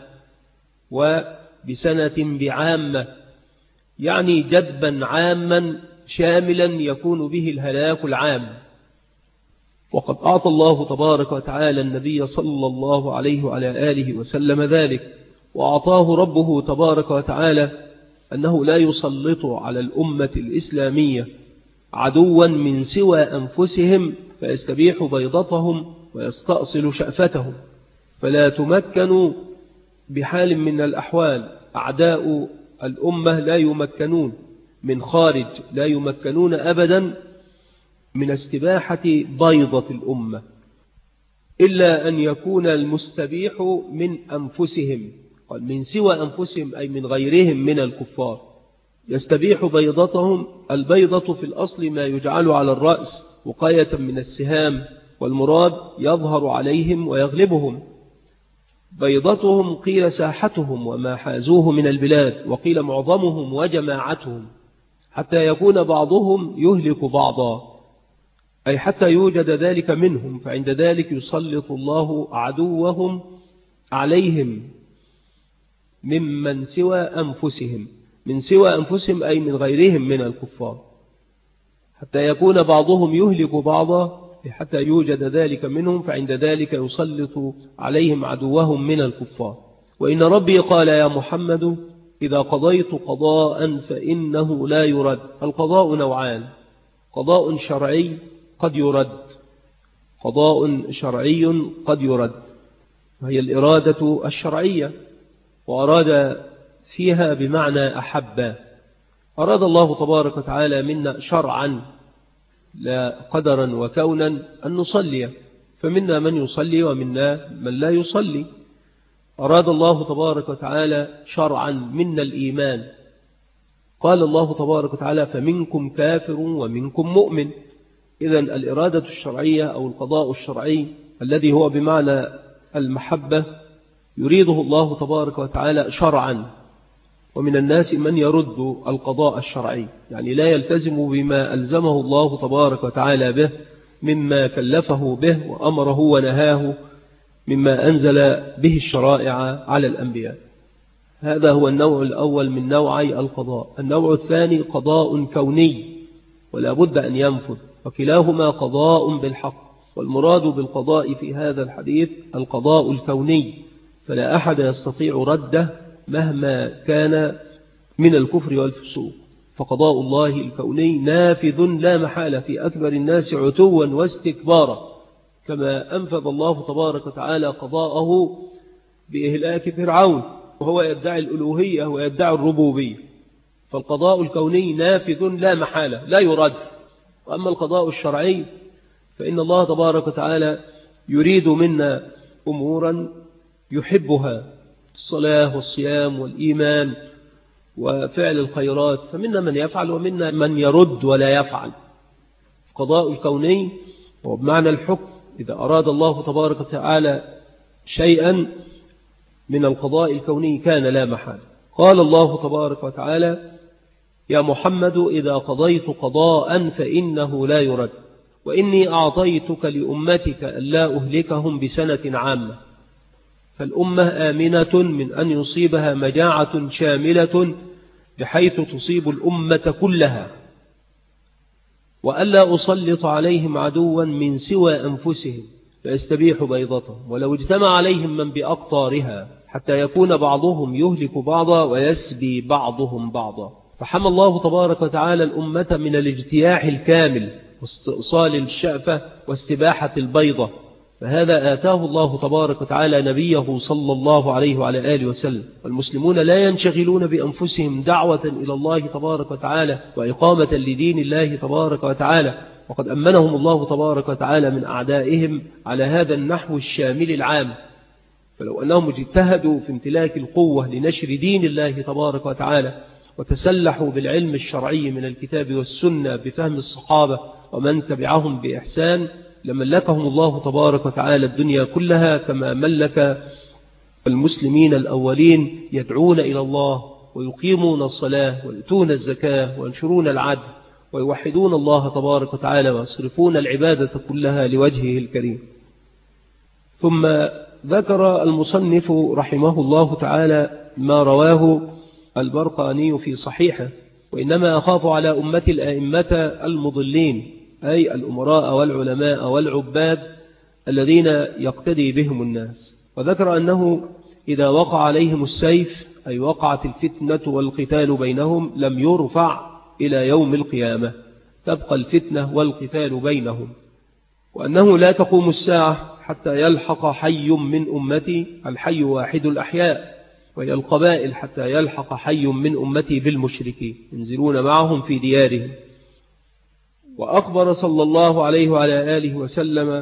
وبسنة بعامة، يعني جدبا عاما شاملا يكون به الهلاك العام. وقد أعطى الله تبارك وتعالى النبي صلى الله عليه وعلى آله وسلم ذلك، وأعطاه ربه تبارك وتعالى أنه لا يسلط على الأمة الإسلامية عدوا من سوى أنفسهم فيستبيح بيضتهم ويستأصل شأفتهم، فلا تمكنوا بحال من الأحوال. أعداء الأمة لا يمكنون من خارج، لا يمكنون أبدا من استباحة بيضة الأمة، إلا أن يكون المستبيح من أنفسهم، قال من سوى أنفسهم أي من غيرهم من الكفار، يستبيح بيضتهم. البيضة في الأصل ما يجعل على الرأس وقاية من السهام، والمراد يظهر عليهم ويغلبهم. بيضتهم قيل ساحتهم وما حازوه من البلاد، وقيل معظمهم وجماعتهم. حتى يكون بعضهم يهلك بعضا، أي حتى يوجد ذلك منهم، فعند ذلك يسلط الله عدوهم عليهم ممن سوى أنفسهم، من سوى أنفسهم أي من غيرهم من الكفار، حتى يكون بعضهم يهلك بعضا، حتى يوجد ذلك منهم، فعند ذلك يسلط عليهم عدوهم من الكفار. وإن ربي قال يا محمد إذا قضيت قضاء فإنه لا يرد. القضاء نوعان: قضاء شرعي قد يرد، قضاء شرعي قد يرد، وهي الإرادة الشرعية، وأراد فيها بمعنى أحب. أراد الله تبارك وتعالى منا شرعا لا قدرا وكونا أن نصلي، فمنا من يصلي ومنا من لا يصلي. أراد الله تبارك وتعالى شرعا منا الإيمان، قال الله تبارك وتعالى فمنكم كافر ومنكم مؤمن. إذن الإرادة الشرعية أو القضاء الشرعي الذي هو بمعنى المحبة يريده الله تبارك وتعالى شرعا. ومن الناس من يرد القضاء الشرعي، يعني لا يلتزم بما ألزمه الله تبارك وتعالى به مما كلفه به وأمره ونهاه مما أنزل به الشرائع على الأنبياء. هذا هو النوع الأول من نوعي القضاء. النوع الثاني قضاء كوني ولا بد أن ينفذ، وكلاهما قضاء بالحق. والمراد بالقضاء في هذا الحديث القضاء الكوني، فلا أحد يستطيع رده مهما كان من الكفر والفسوق، فقضاء الله الكوني نافذ لا محالة في أكبر الناس عتوا واستكبارا، كما أنفذ الله تبارك وتعالى قضاءه بإهلاك فرعون وهو يدعي الألوهية ويدعي الربوبية. فالقضاء الكوني نافذ لا محالة لا يرد. وأما القضاء الشرعي فإن الله تبارك وتعالى يريد منا أمورا يحبها، الصلاة والصيام والإيمان وفعل الخيرات، فمنا من يفعل ومنا من يرد ولا يفعل. القضاء الكوني هو بمعنى الحكم، إذا أراد الله تبارك وتعالى شيئا من القضاء الكوني كان لا محال. قال الله تبارك وتعالى يا محمد إذا قضيت قضاء فإنه لا يرد، وإني أعطيتك لأمتك ألا أهلكهم بسنة عامة. فالأمة آمنة من أن يصيبها مجاعة شاملة بحيث تصيب الأمة كلها، وألا أسلط عليهم عدوا من سوى أنفسهم فيستبيح بيضتهم، ولو اجتمع عليهم من بأقطارها حتى يكون بعضهم يهلك بعضا ويسبي بعضهم بعضا. فحمى الله تبارك وتعالى الأمة من الاجتياح الكامل واستئصال الشأفة واستباحة البيضة، فهذا آتاه الله تبارك وتعالى نبيه صلى الله عليه وعلى آله وسلم. والمسلمون لا ينشغلون بأنفسهم دعوة إلى الله تبارك وتعالى وإقامة لدين الله تبارك وتعالى، وقد أمنهم الله تبارك وتعالى من أعدائهم على هذا النحو الشامل العام. فلو أنهم اجتهدوا في امتلاك القوة لنشر دين الله تبارك وتعالى وتسلحوا بالعلم الشرعي من الكتاب والسنة بفهم الصحابة ومن تبعهم بإحسان لملكهم الله تبارك وتعالى الدنيا كلها، كما ملك المسلمين الأولين يدعون إلى الله ويقيمون الصلاة ويؤتون الزكاة وينشرون العدل ويوحدون الله تبارك وتعالى ويصرفون العبادة كلها لوجهه الكريم. ثم ذكر المصنف رحمه الله تعالى ما رواه البرقاني في صحيحه: وإنما أخاف على أمة الأئمة المضلين، أي الأمراء والعلماء والعباد الذين يقتدي بهم الناس. وذكر أنه إذا وقع عليهم السيف أي وقعت الفتنة والقتال بينهم لم يرفع إلى يوم القيامة، تبقى الفتنة والقتال بينهم. وأنه لا تقوم الساعة حتى يلحق حي من أمتي، الحي واحد الأحياء، وهي القبائل، حتى يلحق حي من أمتي بالمشركين ينزلون معهم في ديارهم. وأخبر صلى الله عليه وعلى آله وسلم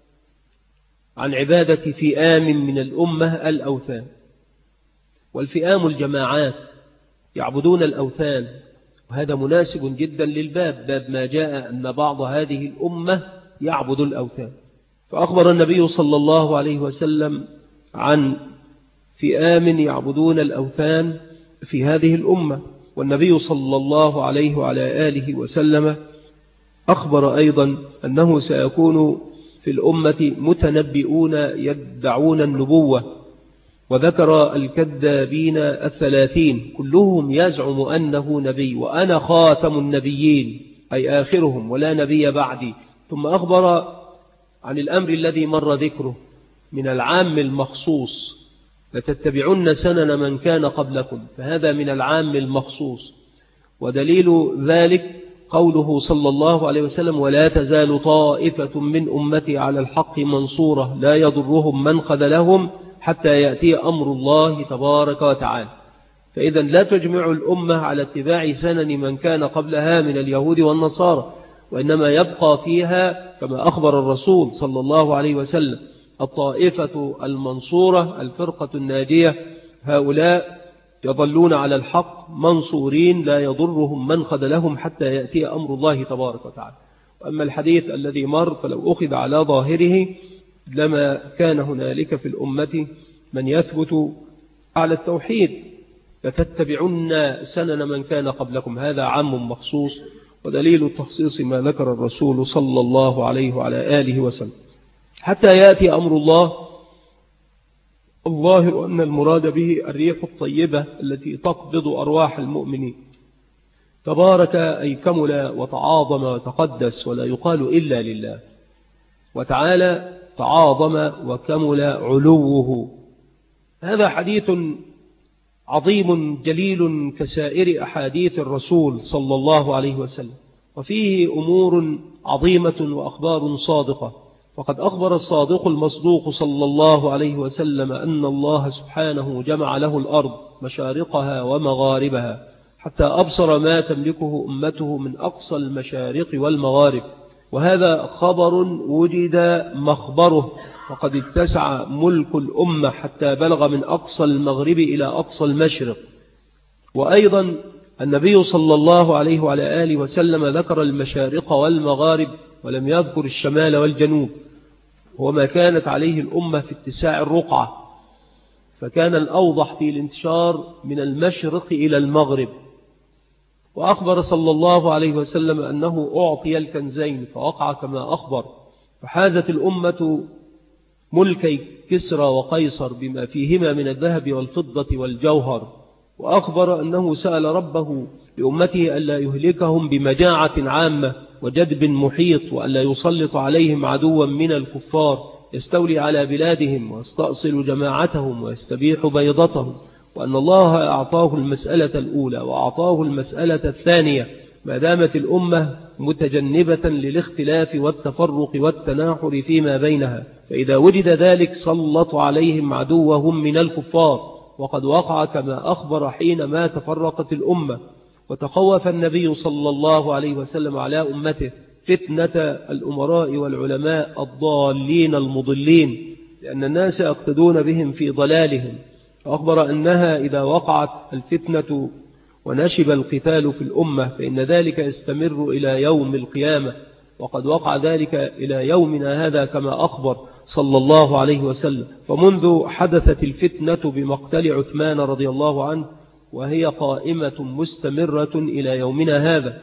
عن عبادة فئام من الأمة الأوثان. والفئام الجماعات يعبدون الأوثان، وهذا مناسب جدا للباب، باب ما جاء أن بعض هذه الأمة يعبد الأوثان. فأخبر النبي صلى الله عليه وسلم عن فئام يعبدون الأوثان في هذه الأمة، والنبي صلى الله عليه وعلى آله وسلم أخبر أيضا أنه سيكون في الأمة متنبئون يدعون النبوة، وذكر الكذابين 30 كلهم يزعم أنه نبي، وأنا خاتم النبيين أي آخرهم ولا نبي بعدي. ثم أخبر عن الأمر الذي مر ذكره من العام المخصوص، لتتبعن سنن من كان قبلكم، فهذا من العام المخصوص. ودليل ذلك قوله صلى الله عليه وسلم: ولا تزال طائفة من أمتي على الحق منصورة لا يضرهم من خذلهم حتى يأتي أمر الله تبارك وتعالى. فإذا لا تجمع الأمة على اتباع سنن من كان قبلها من اليهود والنصارى، وإنما يبقى فيها كما أخبر الرسول صلى الله عليه وسلم الطائفة المنصورة الفرقة الناجية، هؤلاء يظلون على الحق منصورين لا يضرهم من خذلهم حتى يأتي أمر الله تبارك وتعالى. وأما الحديث الذي مر فلو أخذ على ظاهره لما كان هنالك في الأمة من يثبت على التوحيد، فتتبعن سنن من كان قبلكم، هذا عام مخصوص. ودليل التخصيص ما ذكر الرسول صلى الله عليه وعلى آله وسلم. حتى يأتي أمر الله، الظاهر أن المراد به الريح الطيبة التي تقبض أرواح المؤمنين. تبارك أي كمل وتعاظم وتقدس ولا يقال إلا لله، وتعالى تعاظم وكمل علوه. هذا حديث عظيم جليل كسائر أحاديث الرسول صلى الله عليه وسلم، وفيه أمور عظيمة وأخبار صادقة. وقد أخبر الصادق المصدوق صلى الله عليه وسلم أن الله سبحانه جمع له الأرض مشارقها ومغاربها حتى أبصر ما تملكه أمته من أقصى المشارق والمغارب، وهذا خبر وجد مخبره، وقد اتسع ملك الأمة حتى بلغ من أقصى المغرب إلى أقصى المشرق. وأيضا النبي صلى الله عليه وعلى آله وسلم ذكر المشارق والمغارب ولم يذكر الشمال والجنوب، وما كانت عليه الأمة في اتساع الرقعة، فكان الأوضح في الانتشار من المشرق إلى المغرب. وأخبر صلى الله عليه وسلم أنه أعطي الكنزين فوقع كما أخبر، فحازت الأمة ملكي كسرى وقيصر بما فيهما من الذهب والفضة والجوهر. وأخبر أنه سأل ربه لأمته ألا يهلكهم بمجاعة عامة وجدب محيط، وألا يسلط عليهم عدوا من الكفار يستولي على بلادهم ويستأصل جماعتهم ويستبيح بيضتهم، وأن الله أعطاه المسألة الأولى وأعطاه المسألة الثانية ما دامت الأمة متجنبة للاختلاف والتفرق والتناحر فيما بينها، فإذا وجد ذلك سلط عليهم عدوهم من الكفار. وقد وقع كما أخبر حينما تفرقت الأمة، وتخوف النبي صلى الله عليه وسلم على أمته فتنة الأمراء والعلماء الضالين المضلين، لأن الناس يقتدون بهم في ضلالهم، فأخبر أنها إذا وقعت الفتنة ونشب القتال في الأمة فإن ذلك يستمر إلى يوم القيامة، وقد وقع ذلك إلى يومنا هذا كما أخبر صلى الله عليه وسلم. فمنذ حدثت الفتنة بمقتل عثمان رضي الله عنه وهي قائمة مستمرة إلى يومنا هذا.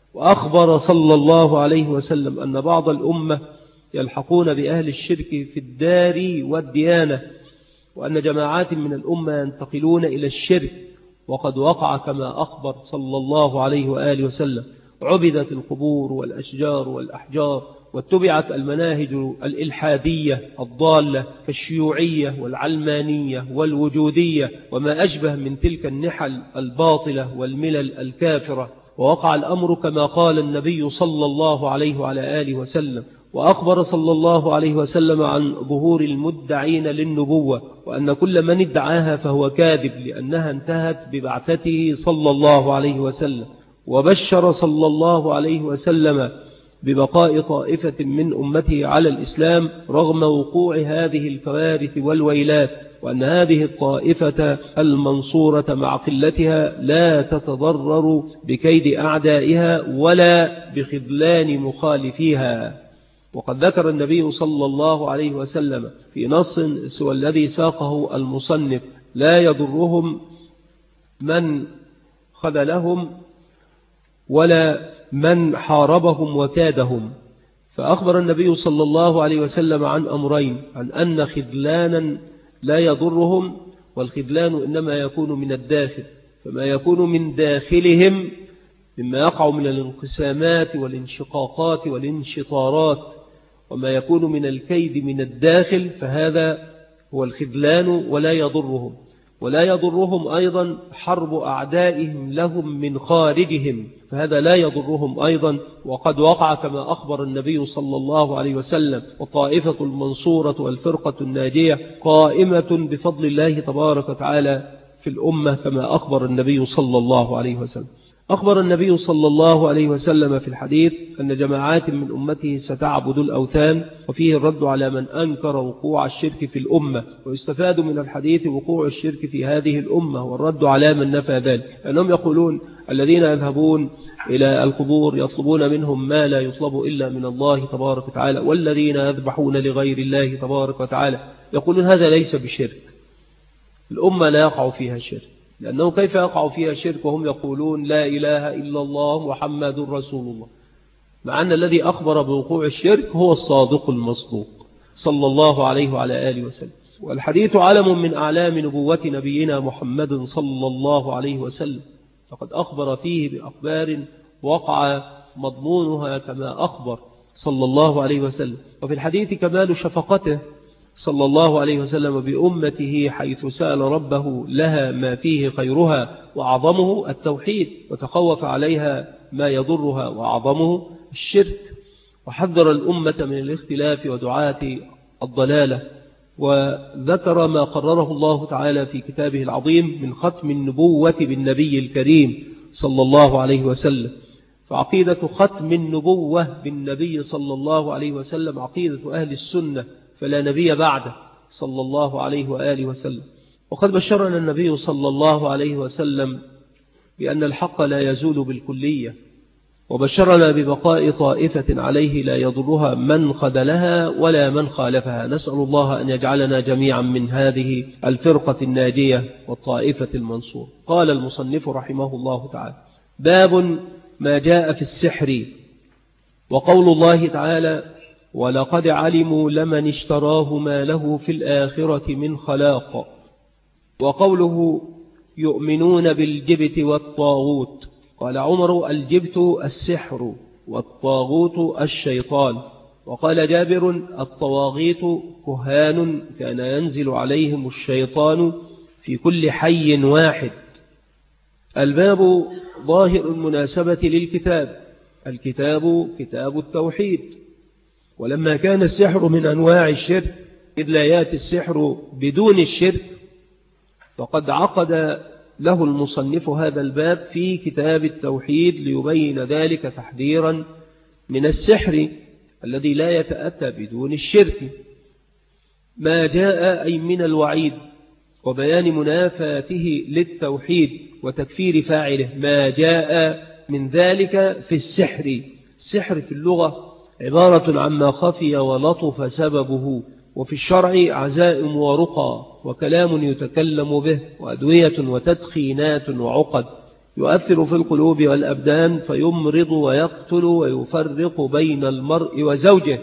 وأخبر صلى الله عليه وسلم أن بعض الأمة يلحقون بأهل الشرك في الدار والديانة، وأن جماعات من الأمة ينتقلون إلى الشرك، وقد وقع كما أخبر صلى الله عليه وآله وسلم. عبدت القبور والأشجار والأحجار، واتبعت المناهج الإلحادية الضالة كالشيوعية والعلمانية والوجودية وما أشبه من تلك النحل الباطلة والملل الكافرة. ووقع الأمر كما قال النبي صلى الله عليه وعلى آله وسلم. وأخبر صلى الله عليه وسلم عن ظهور المدعين للنبوة، وأن كل من ادعاها فهو كاذب، لأنها انتهت ببعثته صلى الله عليه وسلم. وبشر صلى الله عليه وسلم ببقاء طائفة من أمته على الإسلام رغم وقوع هذه الكوارث والويلات، وأن هذه الطائفة المنصورة مع قلتها لا تتضرر بكيد أعدائها ولا بخذلان مخالفيها. وقد ذكر النبي صلى الله عليه وسلم في نص سوى الذي ساقه المصنف: لا يضرهم من خذلهم ولا من حاربهم وكادهم. فأخبر النبي صلى الله عليه وسلم عن أمرين: عن أن خذلانا لا يضرهم، والخذلان إنما يكون من الداخل، فما يكون من داخلهم مما يقع من الانقسامات والانشقاقات والانشطارات وما يكون من الكيد من الداخل فهذا هو الخذلان ولا يضرهم. ولا يضرهم أيضا حرب أعدائهم لهم من خارجهم، فهذا لا يضرهم أيضا. وقد وقع كما أخبر النبي صلى الله عليه وسلم: والطائفة المنصورة والفرقة الناجية قائمة بفضل الله تبارك وتعالى في الأمة، كما أخبر النبي صلى الله عليه وسلم. أخبر النبي صلى الله عليه وسلم في الحديث أن جماعات من أمته ستعبد الأوثان، وفيه الرد على من أنكر وقوع الشرك في الأمة. ويستفاد من الحديث وقوع الشرك في هذه الأمة والرد على من نفى ذلك، لأنهم يقولون: الذين يذهبون إلى القبور يطلبون منهم ما لا يطلب إلا من الله تبارك وتعالى، والذين يذبحون لغير الله تبارك وتعالى. يقولون هذا ليس بشرك، الأمة لا يقع فيها شرك، لأنه كيف يقع فيها شرك وهم يقولون لا إله إلا الله محمد رسول الله، مع أن الذي أخبر بوقوع الشرك هو الصادق المصدوق صلى الله عليه وعلى آله وسلم. والحديث علم من أعلام نبوة نبينا محمد صلى الله عليه وسلم، فقد أخبر فيه بأخبار وقع مضمونها كما أخبر صلى الله عليه وسلم. وفي الحديث كمال شفقته صلى الله عليه وسلم بأمته، حيث سأل ربه لها ما فيه خيرها وأعظمه التوحيد، وتخوف عليها ما يضرها وأعظمه الشرك، وحذر الأمة من الاختلاف ودعاة الضلالة. وذكر ما قرره الله تعالى في كتابه العظيم من ختم النبوة بالنبي الكريم صلى الله عليه وسلم. فعقيدة ختم النبوة بالنبي صلى الله عليه وسلم عقيدة أهل السنة، فلا نبي بعده صلى الله عليه وآله وسلم. وقد بشرنا النبي صلى الله عليه وسلم بأن الحق لا يزول بالكلية، وبشرنا ببقاء طائفة عليه لا يضرها من خذلها ولا من خالفها. نسأل الله أن يجعلنا جميعا من هذه الفرقة الناجية والطائفة المنصور. قال المصنف رحمه الله تعالى: باب ما جاء في السحر. وقول الله تعالى: ولقد علموا لمن اشتراه ما له في الآخرة من خلاق. وقوله: يؤمنون بالجبت والطاغوت. قال عمر: الجبت السحر والطاغوت الشيطان. وقال جابر: الطواغيت كهان كان ينزل عليهم الشيطان في كل حي واحد. الباب ظاهر المناسبة للكتاب. الكتاب كتاب التوحيد، ولما كان السحر من أنواع الشرك إذ لا يأتي السحر بدون الشرك، فقد عقد له المصنف هذا الباب في كتاب التوحيد ليبين ذلك تحذيرا من السحر الذي لا يتأتى بدون الشرك. ما جاء أي من الوعيد وبيان منافاته للتوحيد وتكفير فاعله. ما جاء من ذلك في السحر. السحر في اللغة عبارة عما خفي ولطف سببه، وفي الشرع عزائم ورقى وكلام يتكلم به وأدوية وتدخينات وعقد يؤثر في القلوب والأبدان فيمرض ويقتل ويفرق بين المرء وزوجه.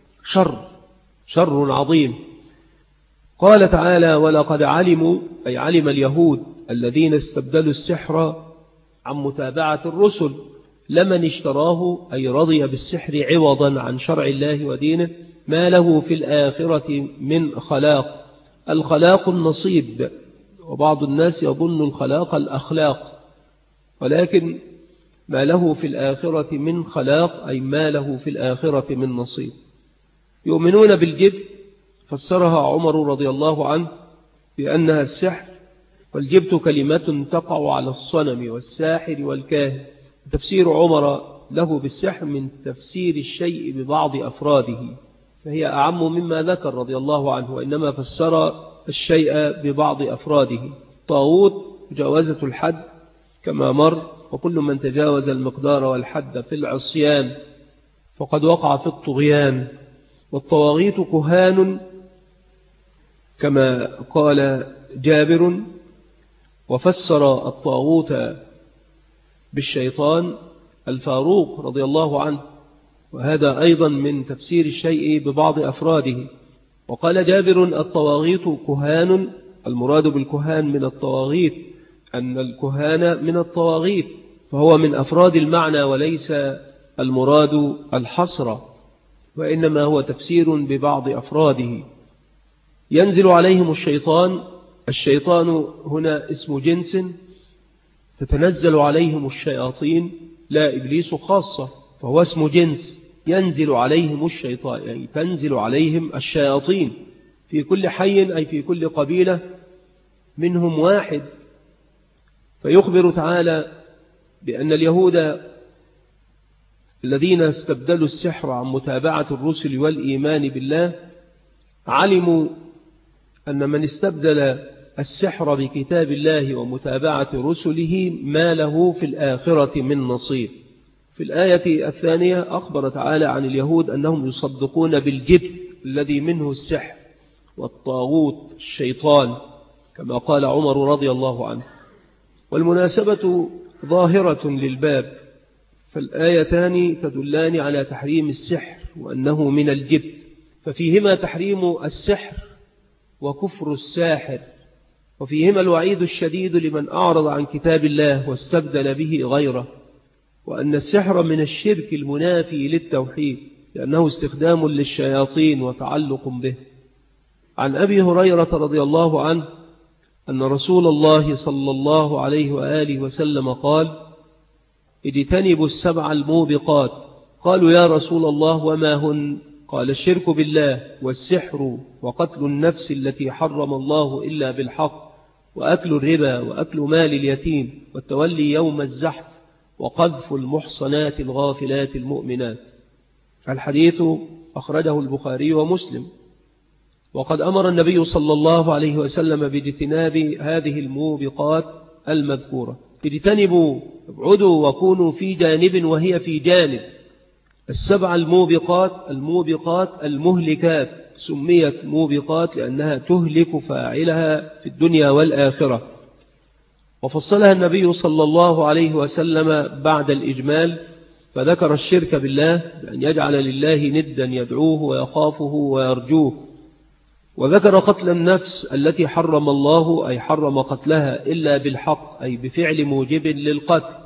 شر عظيم. قال تعالى: ولقد علموا، أي علم اليهود الذين استبدلوا السحر عن متابعة الرسل، لمن اشتراه أي رضي بالسحر عوضا عن شرع الله ودينه، ما له في الآخرة من خلاق. الخلاق النصيب، وبعض الناس يظن الخلاق الأخلاق، ولكن ما له في الآخرة من خلاق أي ما له في الآخرة من نصيب. يؤمنون بالجبت فسرها عمر رضي الله عنه بأنها السحر، والجبت كلمة تقع على الصنم والساحر والكاهن. تفسير عمر له بالسحر من تفسير الشيء ببعض أفراده، فهي أعم مما ذكر رضي الله عنه، وإنما فسر الشيء ببعض أفراده. طاغوت مجاوزة الحد كما مر، وكل من تجاوز المقدار والحد في العصيان فقد وقع في الطغيان. والطواغيت كهان كما قال جابر، وفسر الطاغوت بالشيطان الفاروق رضي الله عنه، وهذا أيضا من تفسير الشيء ببعض أفراده. وقال جابر الطواغيت كهان، المراد بالكهان من الطواغيت أن الكهان من الطواغيت، فهو من أفراد المعنى وليس المراد الحصر، وإنما هو تفسير ببعض أفراده. ينزل عليهم الشيطان هنا اسم جنس، تتنزل عليهم الشياطين، لا إبليس خاصة، فهو اسم جنس ينزل عليهم الشيطان، يعني تنزل عليهم الشياطين في كل حي، أي في كل قبيلة منهم واحد. فيخبر تعالى بأن اليهود الذين استبدلوا السحر عن متابعة الرسل والإيمان بالله علموا أن من استبدل السحر بكتاب الله ومتابعة رسله ما له في الآخرة من نصيب. في الآية الثانية أخبر تعالى عن اليهود أنهم يصدقون بالجبت الذي منه السحر والطاغوت الشيطان، كما قال عمر رضي الله عنه. والمناسبة ظاهرة للباب، فالآيتان تدلان على تحريم السحر وأنه من الجبت، ففيهما تحريم السحر وكفر الساحر، وفيهما الوعيد الشديد لمن أعرض عن كتاب الله واستبدل به غيره، وأن السحر من الشرك المنافي للتوحيد لأنه استخدام للشياطين وتعلق به. عن أبي هريرة رضي الله عنه أن رسول الله صلى الله عليه وآله وسلم قال: اجتنبوا السبع الموبقات. قالوا: يا رسول الله وما هن؟ قال: الشرك بالله، والسحر، وقتل النفس التي حرم الله إلا بالحق، وأكل الربا، وأكل مال اليتيم، والتولي يوم الزحف، وقذف المحصنات الغافلات المؤمنات. الحديث أخرجه البخاري ومسلم. وقد أمر النبي صلى الله عليه وسلم باجتناب هذه الموبقات المذكورة. اجتنبوا، ابعدوا، وكونوا في جانب وهي في جانب. السبع الموبقات المهلكات، سميت موبقات لأنها تهلك فاعلها في الدنيا والآخرة. وفصلها النبي صلى الله عليه وسلم بعد الإجمال، فذكر الشرك بالله بأن يجعل لله ندا يدعوه ويخافه ويرجوه، وذكر قتل النفس التي حرم الله، أي حرم قتلها إلا بالحق، أي بفعل موجب للقتل،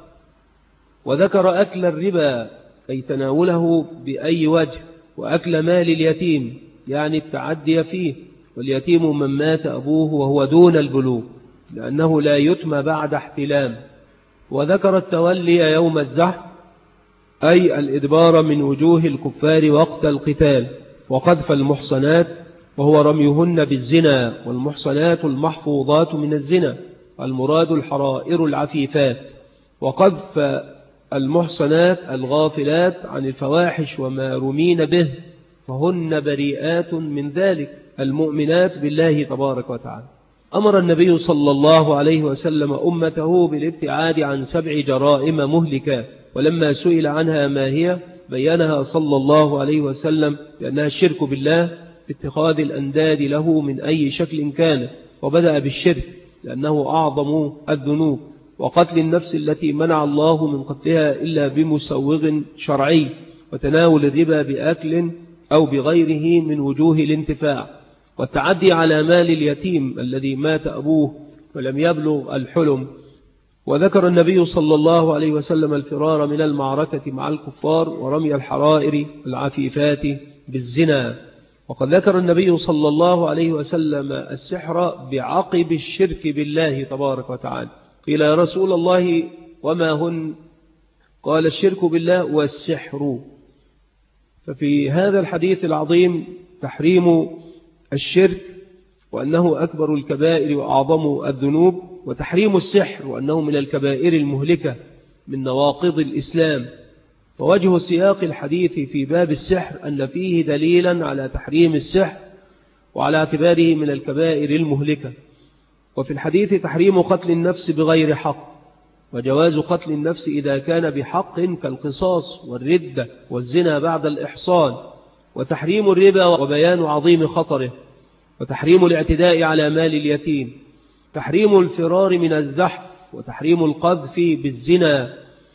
وذكر أكل الربا، أي تناوله بأي وجه، وأكل مال اليتيم يعني التعدي فيه، واليتيم من مات أبوه وهو دون البلوغ لأنه لا يتم بعد احتلام، وذكر التولي يوم الزحف، أي الإدبار من وجوه الكفار وقت القتال، وقذف المحصنات وهو رميهن بالزنا، والمحصنات المحفوظات من الزنا، المراد الحرائر العفيفات، وقذف المحصنات الغافلات عن الفواحش وما رمين به، فهن بريئات من ذلك، المؤمنات بالله تبارك وتعالى. أمر النبي صلى الله عليه وسلم أمته بالابتعاد عن 7 جرائم مهلكات، ولما سئل عنها ما هي بيّنها صلى الله عليه وسلم بأنها الشرك بالله باتخاذ الأنداد له من أي شكل كان، وبدأ بالشرك لأنه أعظم الذنوب، وقتل النفس التي منع الله من قتلها إلا بمسوغ شرعي، وتناول الربا بأكل أو بغيره من وجوه الانتفاع، والتعدي على مال اليتيم الذي مات أبوه ولم يبلغ الحلم. وذكر النبي صلى الله عليه وسلم الفرار من المعركة مع الكفار، ورمي الحرائر العفيفات بالزنا. وقد ذكر النبي صلى الله عليه وسلم السحر بعقب الشرك بالله تبارك وتعالى. قيل: يا رسول الله وما هن؟ قال: الشرك بالله والسحر. ففي هذا الحديث العظيم تحريم الشرك وأنه أكبر الكبائر وأعظم الذنوب، وتحريم السحر وأنه من الكبائر المهلكة من نواقض الإسلام. فوجه سياق الحديث في باب السحر أن فيه دليلا على تحريم السحر وعلى اعتباره من الكبائر المهلكة. وفي الحديث تحريم قتل النفس بغير حق، وجواز قتل النفس إذا كان بحق كالقصاص والردة والزنا بعد الإحصان، وتحريم الربا وبيان عظيم خطره، وتحريم الاعتداء على مال اليتيم، تحريم الفرار من الزحف، وتحريم القذف بالزنا،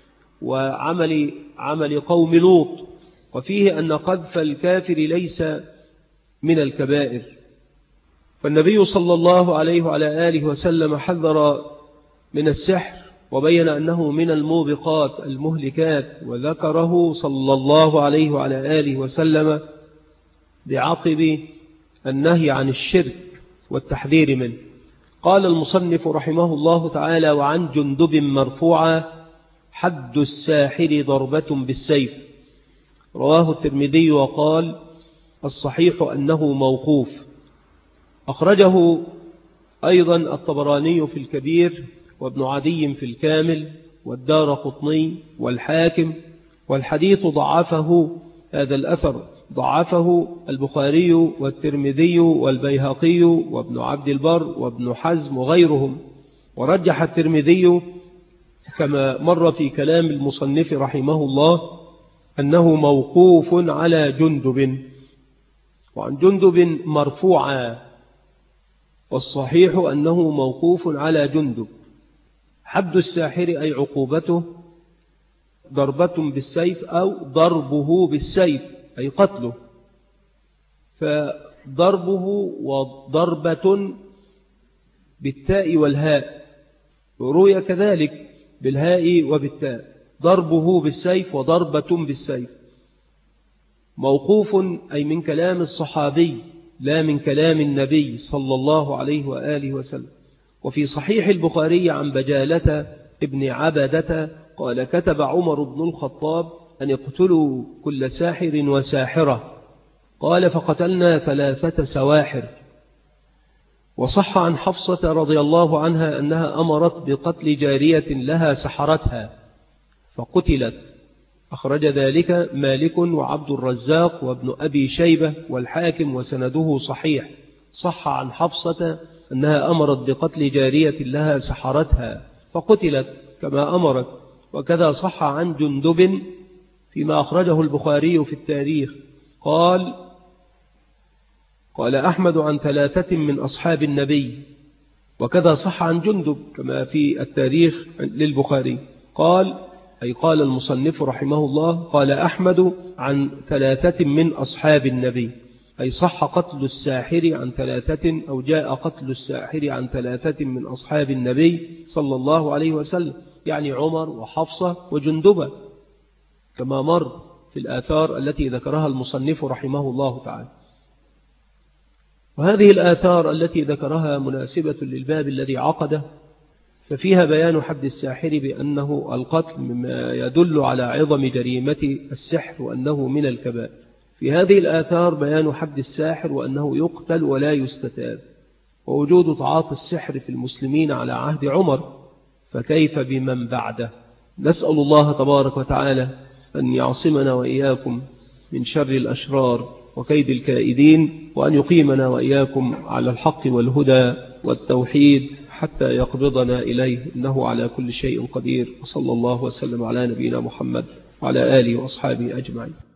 وعمل قوم لوط، وفيه أن قذف الكافر ليس من الكبائر. فالنبي صلى الله عليه وعلى آله وسلم حذر من السحر وبين أنه من الموبقات المهلكات، وذكره صلى الله عليه وعلى آله وسلم بعقب النهي عن الشرك والتحذير منه. قال المصنف رحمه الله تعالى: وعن جندب مرفوعا: حد الساحر ضربة بالسيف. رواه الترمذي وقال: الصحيح أنه موقوف. أخرجه أيضا الطبراني في الكبير، وابن عدي في الكامل، والدارقطني والحاكم، والحديث ضعفه، هذا الأثر ضعفه البخاري والترمذي والبيهقي وابن عبد البر وابن حزم وغيرهم. ورجح الترمذي كما مر في كلام المصنف رحمه الله أنه موقوف على جندب. وعن جندب مرفوعا، والصحيح أنه موقوف على جندب. حد الساحر أي عقوبته ضربة بالسيف أو ضربه بالسيف أي قتله. فضربه وضربة بالتاء والهاء، روي كذلك بالهاء وبالتاء، ضربه بالسيف وضربة بالسيف. موقوف أي من كلام الصحابي لا من كلام النبي صلى الله عليه وآله وسلم. وفي صحيح البخاري عن بجالة ابن عبدة قال: كتب عمر بن الخطاب أن يقتلوا كل ساحر وساحرة. قال: فقتلنا 3 سواحر. وصح عن حفصة رضي الله عنها أنها أمرت بقتل جارية لها سحرتها فقتلت. أخرج ذلك مالك وعبد الرزاق وابن أبي شيبة والحاكم وسنده صحيح. صح عن حفصة أنها أمرت بقتل جارية لها سحرتها فقتلت كما أمرت. وكذا صح عن جندب فيما أخرجه البخاري في التاريخ. قال أحمد عن 3 من أصحاب النبي. وكذا صح عن جندب كما في التاريخ للبخاري. قال المصنف رحمه الله: قال أحمد عن 3 من أصحاب النبي، أي صح قتل الساحر عن 3 أو جاء قتل الساحر عن 3 من أصحاب النبي صلى الله عليه وسلم، يعني عمر وحفصة وجندبة كما مر في الآثار التي ذكرها المصنف رحمه الله تعالى. وهذه الآثار التي ذكرها مناسبة للباب الذي عقده، ففيها بيان حد الساحر بأنه القتل، مما يدل على عظم جريمة السحر وأنه من الكبائر. في هذه الآثار بيان حد الساحر وأنه يقتل ولا يستتاب، ووجود تعاطي السحر في المسلمين على عهد عمر، فكيف بمن بعده؟ نسأل الله تبارك وتعالى أن يعصمنا وإياكم من شر الأشرار وكيد الكائدين، وأن يقيمنا وإياكم على الحق والهدى والتوحيد حتى يقبضنا إليه، إنه على كل شيء قدير. وصلى الله وسلم على نبينا محمد وعلى آله وأصحابه أجمعين.